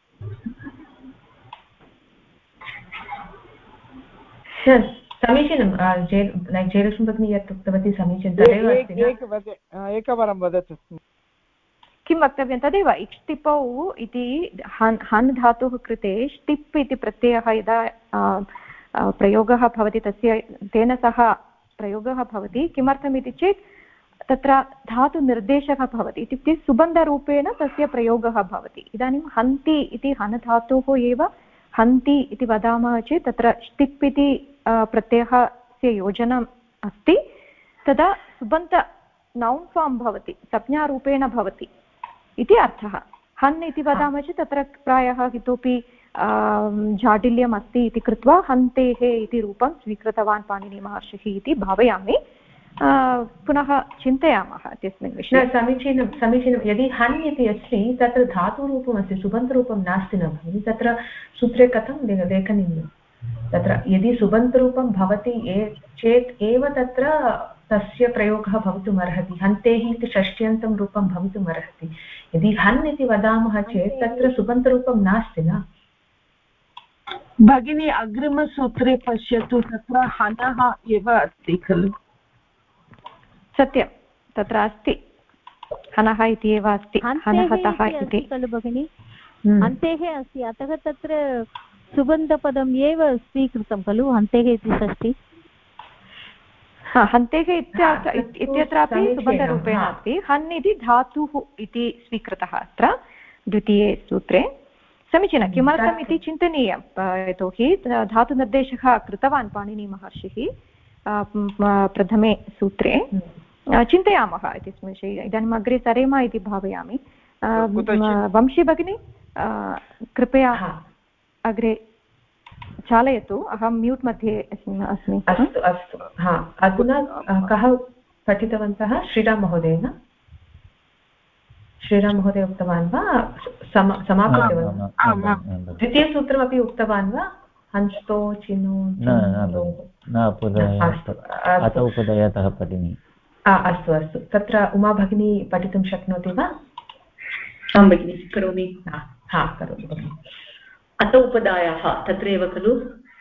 समीचीनं जयलक्ष्मी भगिनी यत् उक्तवती समीचीनं तदेव एकवारं वदतु किं वक्तव्यं तदेव इक्ष्टिपौ इति हन् धातोः कृते ष्टिप् इति प्रत्ययः यदा प्रयोगः भवति तस्य तेन सह प्रयोगः भवति किमर्थमिति चेत् तत्र धातुनिर्देशकः भवति इत्युक्ते सुबन्धरूपेण तस्य प्रयोगः भवति इदानीं हन्ति इति हन् धातोः एव हन्ति इति वदामः चेत् तत्र ष्टिप् इति प्रत्ययस्य योजनम् अस्ति तदा सुबन्त नौन् फार्म् भवति संज्ञारूपेण भवति इति अर्थः हन् इति वदामः चेत् तत्र प्रायः इतोपि जाटिल्यम् अस्ति इति कृत्वा हन्तेः इति रूपं स्वीकृतवान् पाणिनिमहर्षिः इति भावयामि पुनः चिन्तयामः इत्यस्मिन् विषये समीचीनं यदि हन् इति अस्ति तत्र धातुरूपमस्ति सुबन्तरूपं नास्ति न भगिनि तत्र सूत्रे कथं लेखनीयं तत्र यदि सुबन्तरूपं भवति चेत् एव तत्र तस्य प्रयोगः भवितुम् अर्हति हन्तेः इति षष्ट्यन्तं रूपं भवितुम् अर्हति यदि हन् इति वदामः चेत् तत्र सुबन्तरूपं नास्ति न भगिनी अग्रिमसूत्रे पश्यतु तत्र हनः एव अस्ति खलु सत्यं तत्र अस्ति हनः इति एव अस्ति हनहतः इति खलु भगिनि हन्तेः अस्ति अतः तत्र सुबन्धपदम् एव स्वीकृतं खलु हन्तेः इति षष्ठी हन्तेः इत्यत्रापि सुबन्धरूपेण अस्ति हन् इति धातुः इति स्वीकृतः अत्र द्वितीये सूत्रे समीचीनं किमर्थम् इति चिन्तनीयं यतोहि धातुनिर्देशः कृतवान् पाणिनिमहर्षिः प्रथमे सूत्रे चिन्तयामः इत्यस्मिन् विषये इदानीम् अग्रे सरेम इति भावयामि वंशी भगिनी कृपया अग्रे चालयतु अहं म्यूट् मध्ये अस्मि अस्तु अधुना कः पठितवन्तः श्रीराम महोदय उक्तवान् वा समापितवान् द्वितीयसूत्रमपि उक्तवान् वा हंस्तो चिनो उपदयतः पठिनि अस्तु तत्र उमा भगिनी पठितुं शक्नोति वा आं भगिनि करोमि करोतु भगिनि अत उपदायः तत्रैव खलु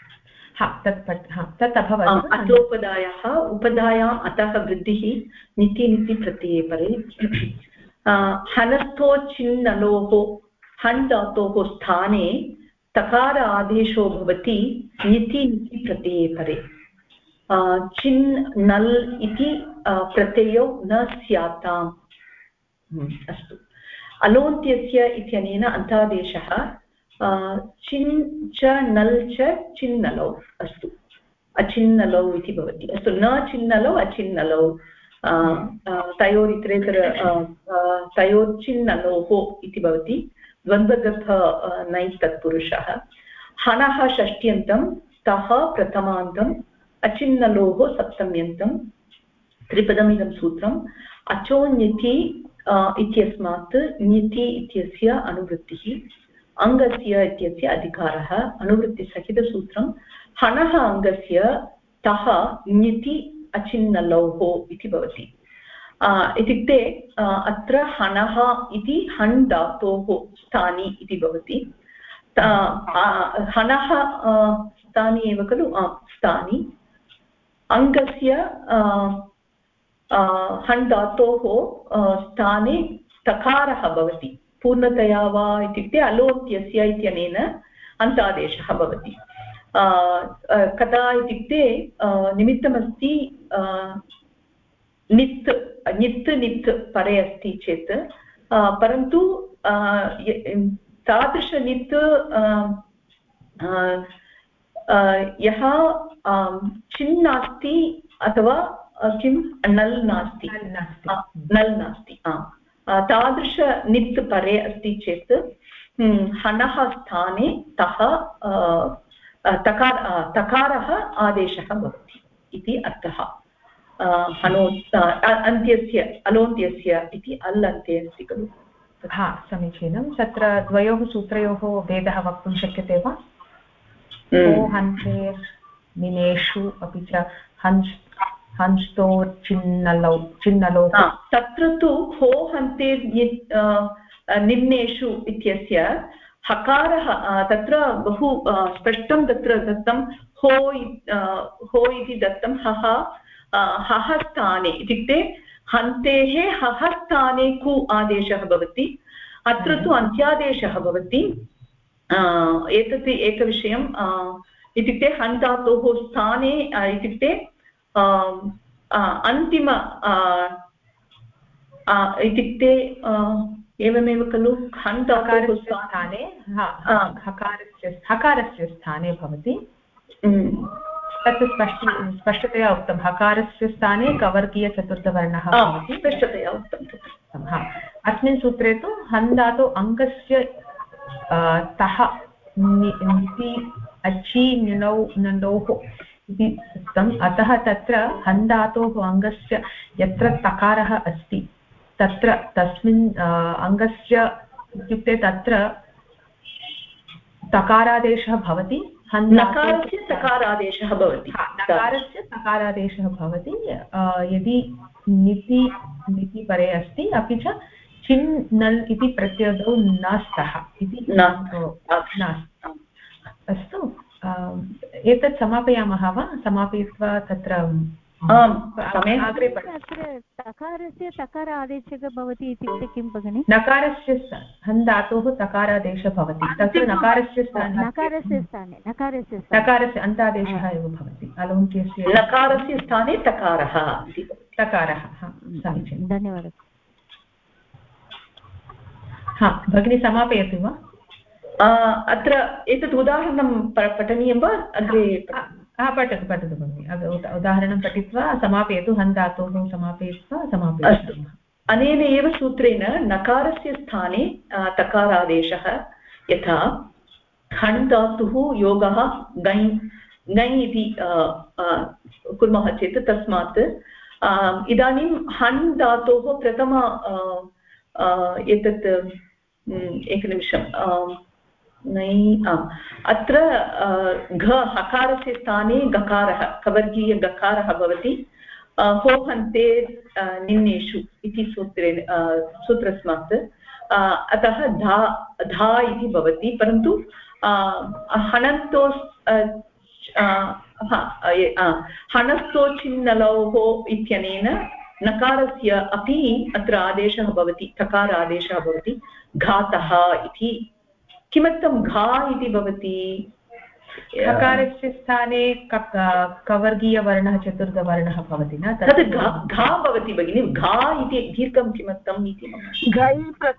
तत् अभवत् अतोपदायः उपधायाम् अतः वृद्धिः निति प्रत्यये परे हनस्थो चिन्नलोः हन् धातोः स्थाने तकार आदेशो भवति निति प्रत्यये परे चिन् नल् इति प्रत्ययो न स्याताम् अस्तु अलोन्त्यस्य इत्यनेन अन्तादेशः चिन् च नल् च चिन्नलौ अस्तु अचिन्नलौ इति भवति अस्तु न चिन्नलौ अचिन्नलौ तयोरितरेतर तयोर्चिन्नलोः इति भवति द्वन्द्वगर्भ नैः तत्पुरुषः हनः षष्ट्यन्तं तः प्रथमान्तम् अचिन्नलोः सप्तम्यन्तं त्रिपदमिदं सूत्रम् अचोन्यति इत्यस्मात् ञति इत्यस्य अनुवृत्तिः अङ्गस्य इत्यस्य अधिकारः अनुवृत्तिसहितसूत्रं हनः अङ्गस्य तः ञति अचिन्नलौः इति भवति इत्युक्ते अत्र हनः इति हन् धातोः स्थानी इति भवति हनः स्थानी एव खलु स्थानी अङ्गस्य हन् धातोः स्थाने तकारः भवति पूर्णतया वा इत्युक्ते अलोन्त्यस्य इत्यनेन अन्तादेशः भवति कदा इत्युक्ते निमित्तमस्ति नित् परे अस्ति चेत् परन्तु तादृशनित् यः चिन् नास्ति अथवा किं नल् नास्ति नल् नास्ति तादृश नित् परे अस्ति चेत् हनः स्थाने तः तकारः आदेशः भवति इति अर्थः अन्त्यस्य अलोन्त्यस्य इति अल् अन्ते अस्ति खलु समीचीनं तत्र द्वयोः सूत्रयोः भेदः वक्तुं शक्यते वा हन्ते निनेषु अपि च हंस्तो चिन्नलौ तत्र तु हो हन्ते निन्नेषु इत्यस्य हकारः तत्र बहु स्पष्टं तत्र दत्तं हो इति दत्तं हः स्थाने इत्युक्ते हन्तेः हः स्थाने कु आदेशः भवति अत्र तु अन्त्यादेशः भवति एतत् एकविषयम् इत्युक्ते हन् धातोः स्थाने इत्युक्ते अन्तिम इत्युक्ते एवमेव खलु हन् धातोः स्थाने हकारस्य स्थाने भवति तत् स्पष्टतया उक्तं हकारस्य स्थाने कवर्गीयचतुर्थवर्णः भवति स्पष्टतया उक्तं अस्मिन् सूत्रे तु हन् धातु अङ्गस्य तः अचि निणौ नलोः इति उक्तम् अतः तत्र हन् धातोः अङ्गस्य यत्र तकारः अस्ति तत्र तस्मिन् अङ्गस्य इत्युक्ते तत्र तकारादेशः भवति नकारस्य तकारादेशः भवति नकारस्य तकारादेशः भवति यदि निति परे अस्ति अपि च चिन् नल् इति प्रत्ययौ न स्तः इति अस्तु एतत् समापयामः वा समापयित्वा तत्र तकारस्य तकार आदेशः भवति इत्युक्ते किं भगिनि नकारस्य हन् धातोः तकारादेशः भवति तत्र नकारस्य अन्तादेशः एव भवति अलोन्त्यस्य नकारस्य स्थाने तकारः समीचीनं धन्यवादः भगिनी समापयतु वा अत्र एतत् उदाहरणं पठनीयं वा अग्रे पठतु भगिनि उदाहरणं पठित्वा समापयतु हन् धातोः समापयित्वा समापयतु अनेन एव सूत्रेण नकारस्य स्थाने तकारादेशः यथा हन् धातुः योगः गञ् इति कुर्मः चेत् तस्मात् इदानीं हन् धातोः प्रथम एतत् एकनिमिषं अत्र घ हकारस्य स्थाने गकारः कवर्गीय गकारः भवति हो हन्ते निन्नेषु इति सूत्रस्मात् अतः धा इति भवति परन्तु हनस्तोचिन्नलोः इत्यनेन नकारस्य अपि अत्र आदेशः भवति तकार आदेशः भवति घातः इति किमर्थं घा इति भवति हकारस्य स्थाने कवर्गीयवर्णः चतुर्थवर्णः भवति न तद् घा भवति भगिनि घा इति दीर्घं किमर्थम् इति घै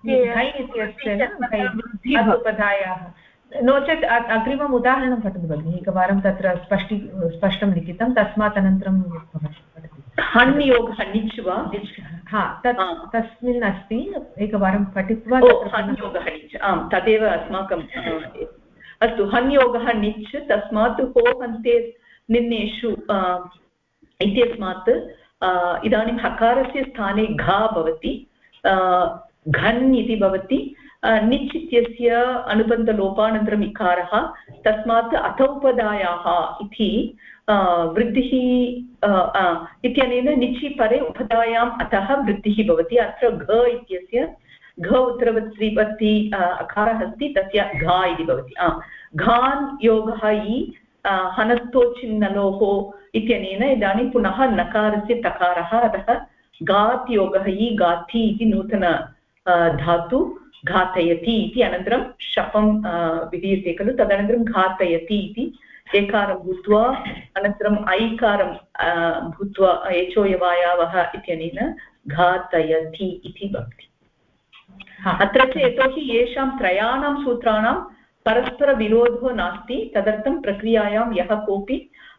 इत्यस्य उपधायाः नो चेत् अग्रिमम् उदाहरणं पठतु भगिनि एकवारं तत्र स्पष्टं लिखितं तस्मात् अनन्तरं हन् योगः निच् वा तस्मिन् अस्ति एकवारं पठित्वा हन् योगः निच् आम् तदेव अस्माकं अस्तु हन् योगः निच् तस्मात् हो हन्ते निन्नेषु इत्यस्मात् इदानीं हकारस्य स्थाने घा भवति घन् इति भवति निच् इत्यस्य अनुबन्धलोपानन्तरम् इकारः तस्मात् अथौपदायाः इति वृद्धिः इत्यनेन निचि परे उपधायाम् अतः वृद्धिः भवति अत्र घ इत्यस्य घ उत्तरवर्ति अकारः अस्ति तस्य घा इति भवति घान् योगः इ हनस्तोचिन्नलोः इत्यनेन इदानीं पुनः नकारस्य तकारः अतः गात् योगः इ गाथि इति नूतन धातु घातयति इति अनन्तरं शपं विधीयते खलु तदनन्तरं घातयति इति एकारं भूत्वा अनन्तरम् ऐकारं भूत्वा एचोयवायावः इत्यनेन घातयति इति भवति अत्र च यतोहि येषां त्रयाणां सूत्राणां परस्परविरोधो नास्ति तदर्थं प्रक्रियायां यः कोऽपि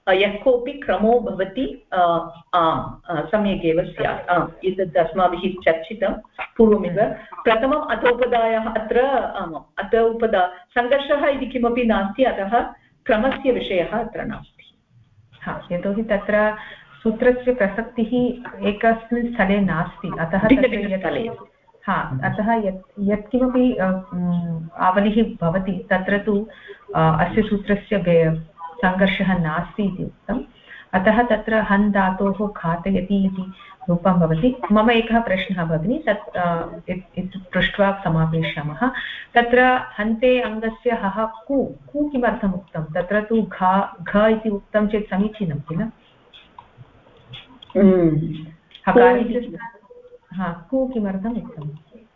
यः कोऽपि क्रमो भवति सम्यक् एव स्यात् एतत् अस्माभिः चर्चितं पूर्वमेव प्रथमम् अथोपदायः अत्र अथोपदा सङ्घर्षः इति किमपि नास्ति अतः क्रमस्य विषयः अत्र नास्ति यतोहि तत्र सूत्रस्य प्रसक्तिः एकस्मिन् स्थले नास्ति अतः अतः यत्किमपि आवलिः भवति तत्र तु अस्य सूत्रस्य सङ्घर्षः नास्ति इति उक्तम् अतः तत्र हन् धातोः घातयति इति रूपं भवति मम एकः प्रश्नः भगिनी तत् पृष्ट्वा समापयिष्यामः तत्र हन्ते अङ्गस्य हः कु किमर्थम् उक्तं तत्र तु घ इति उक्तं चेत् समीचीनं किल कु किमर्थम् उक्तम्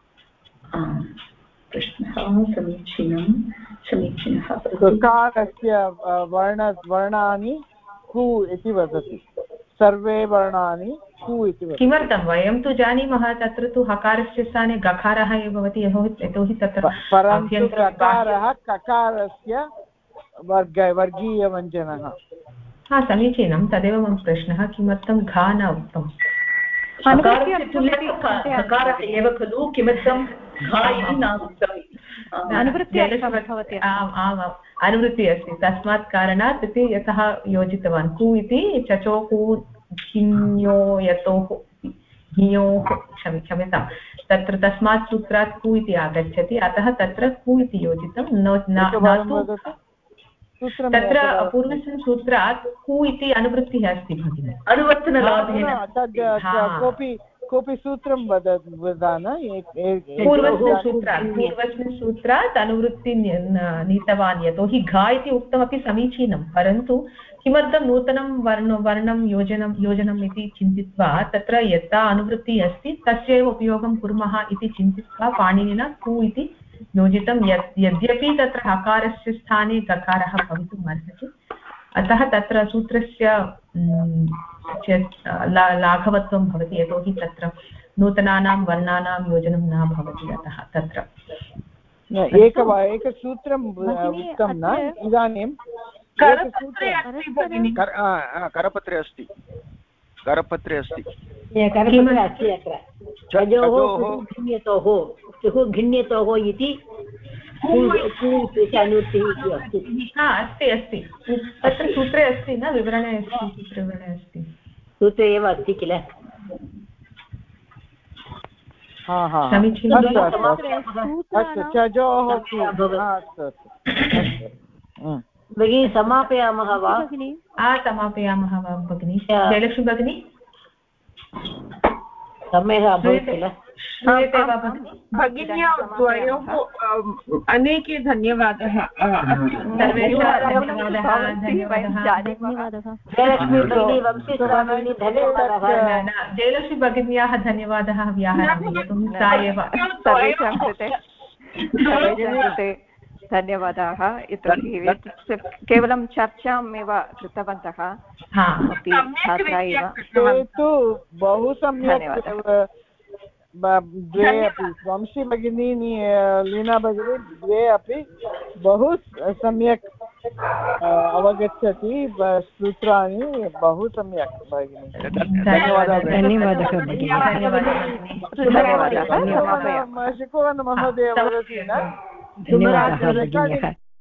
प्रश्नः समीचीनः ऋकारस्य वर्णानि कु इति वदति सर्वे वर्णानि कु इति वदति किमर्थं वयं तु जानीमः तत्र तु हकारस्य स्थाने गकारः एव भवति यतोहि तत्र परन्तु गकारः ककारस्य वर्गीयव्यञ्जनः समीचीनं तदेव मम प्रश्नः किमर्थं घा न उक्तम् हकारः एव खलु किमर्थं घा इति न उक्तम् अनुवृत्तिः अस्ति तस्मात् कारणात् इति यतः योजितवान् कु इति चचो कु हिन्यो यतोः हियोः क्षम्यतां तत्र तस्मात् सूत्रात् कु इति आगच्छति अतः तत्र कु इति योजितं तत्र पूर्वस्मिन् सूत्रात् कु इति अनुवृत्तिः अस्ति भगिनि अनुवर्तनलाभेन कोऽपि सूत्रं वदान पूर्वस्मिन् सूत्रात् अनुवृत्ति नीतवान् यतोहि घा इति उक्तमपि समीचीनं परन्तु किमर्थं नूतनं वर्णं योजनम् इति चिन्तित्वा तत्र यथा अनुवृत्तिः अस्ति तस्य एव उपयोगं कुर्मः इति चिन्तित्वा पाणिनिना कु इति योजितं यद्यपि तत्र हकारस्य स्थाने गकारः भवितुम् अर्हति अतः तत्र सूत्रस्य लाघवत्वं भवति यतोहि तत्र नूतनानां वर्णानां योजनं न भवति अतः तत्र एकसूत्रम् उक्तं न इदानीं करपत्रे अस्ति करपत्रे अस्ति घिण्यतोः इति अस्ति तत्र सूत्रे अस्ति न विवरणे अस्ति सूत्रविवरणे अस्ति सूत्रे एव अस्ति किल भगिनी समापयामः वा समापयामः वा भगिनी जयलक्ष्मी भगिनी सम्यक् अभवत् किल श्रूयते वा भगिन्या द्वयोः अनेके धन्यवादः जयलक्ष्मी भगिन्याः धन्यवादः व्याहरतुं सा एव सर्वेषां कृते धन्यवादाः यतोहि केवलं चर्चाम् एव कृतवन्तः छात्रा एव ते तु बहु सम्यक् द्वे अपि वंशी भगिनी लीना भगिनी द्वे अपि बहु सम्यक् अवगच्छति सूत्राणि बहु सम्यक् भगिनी धन्यवादः शिकुवन् महोदय वदति न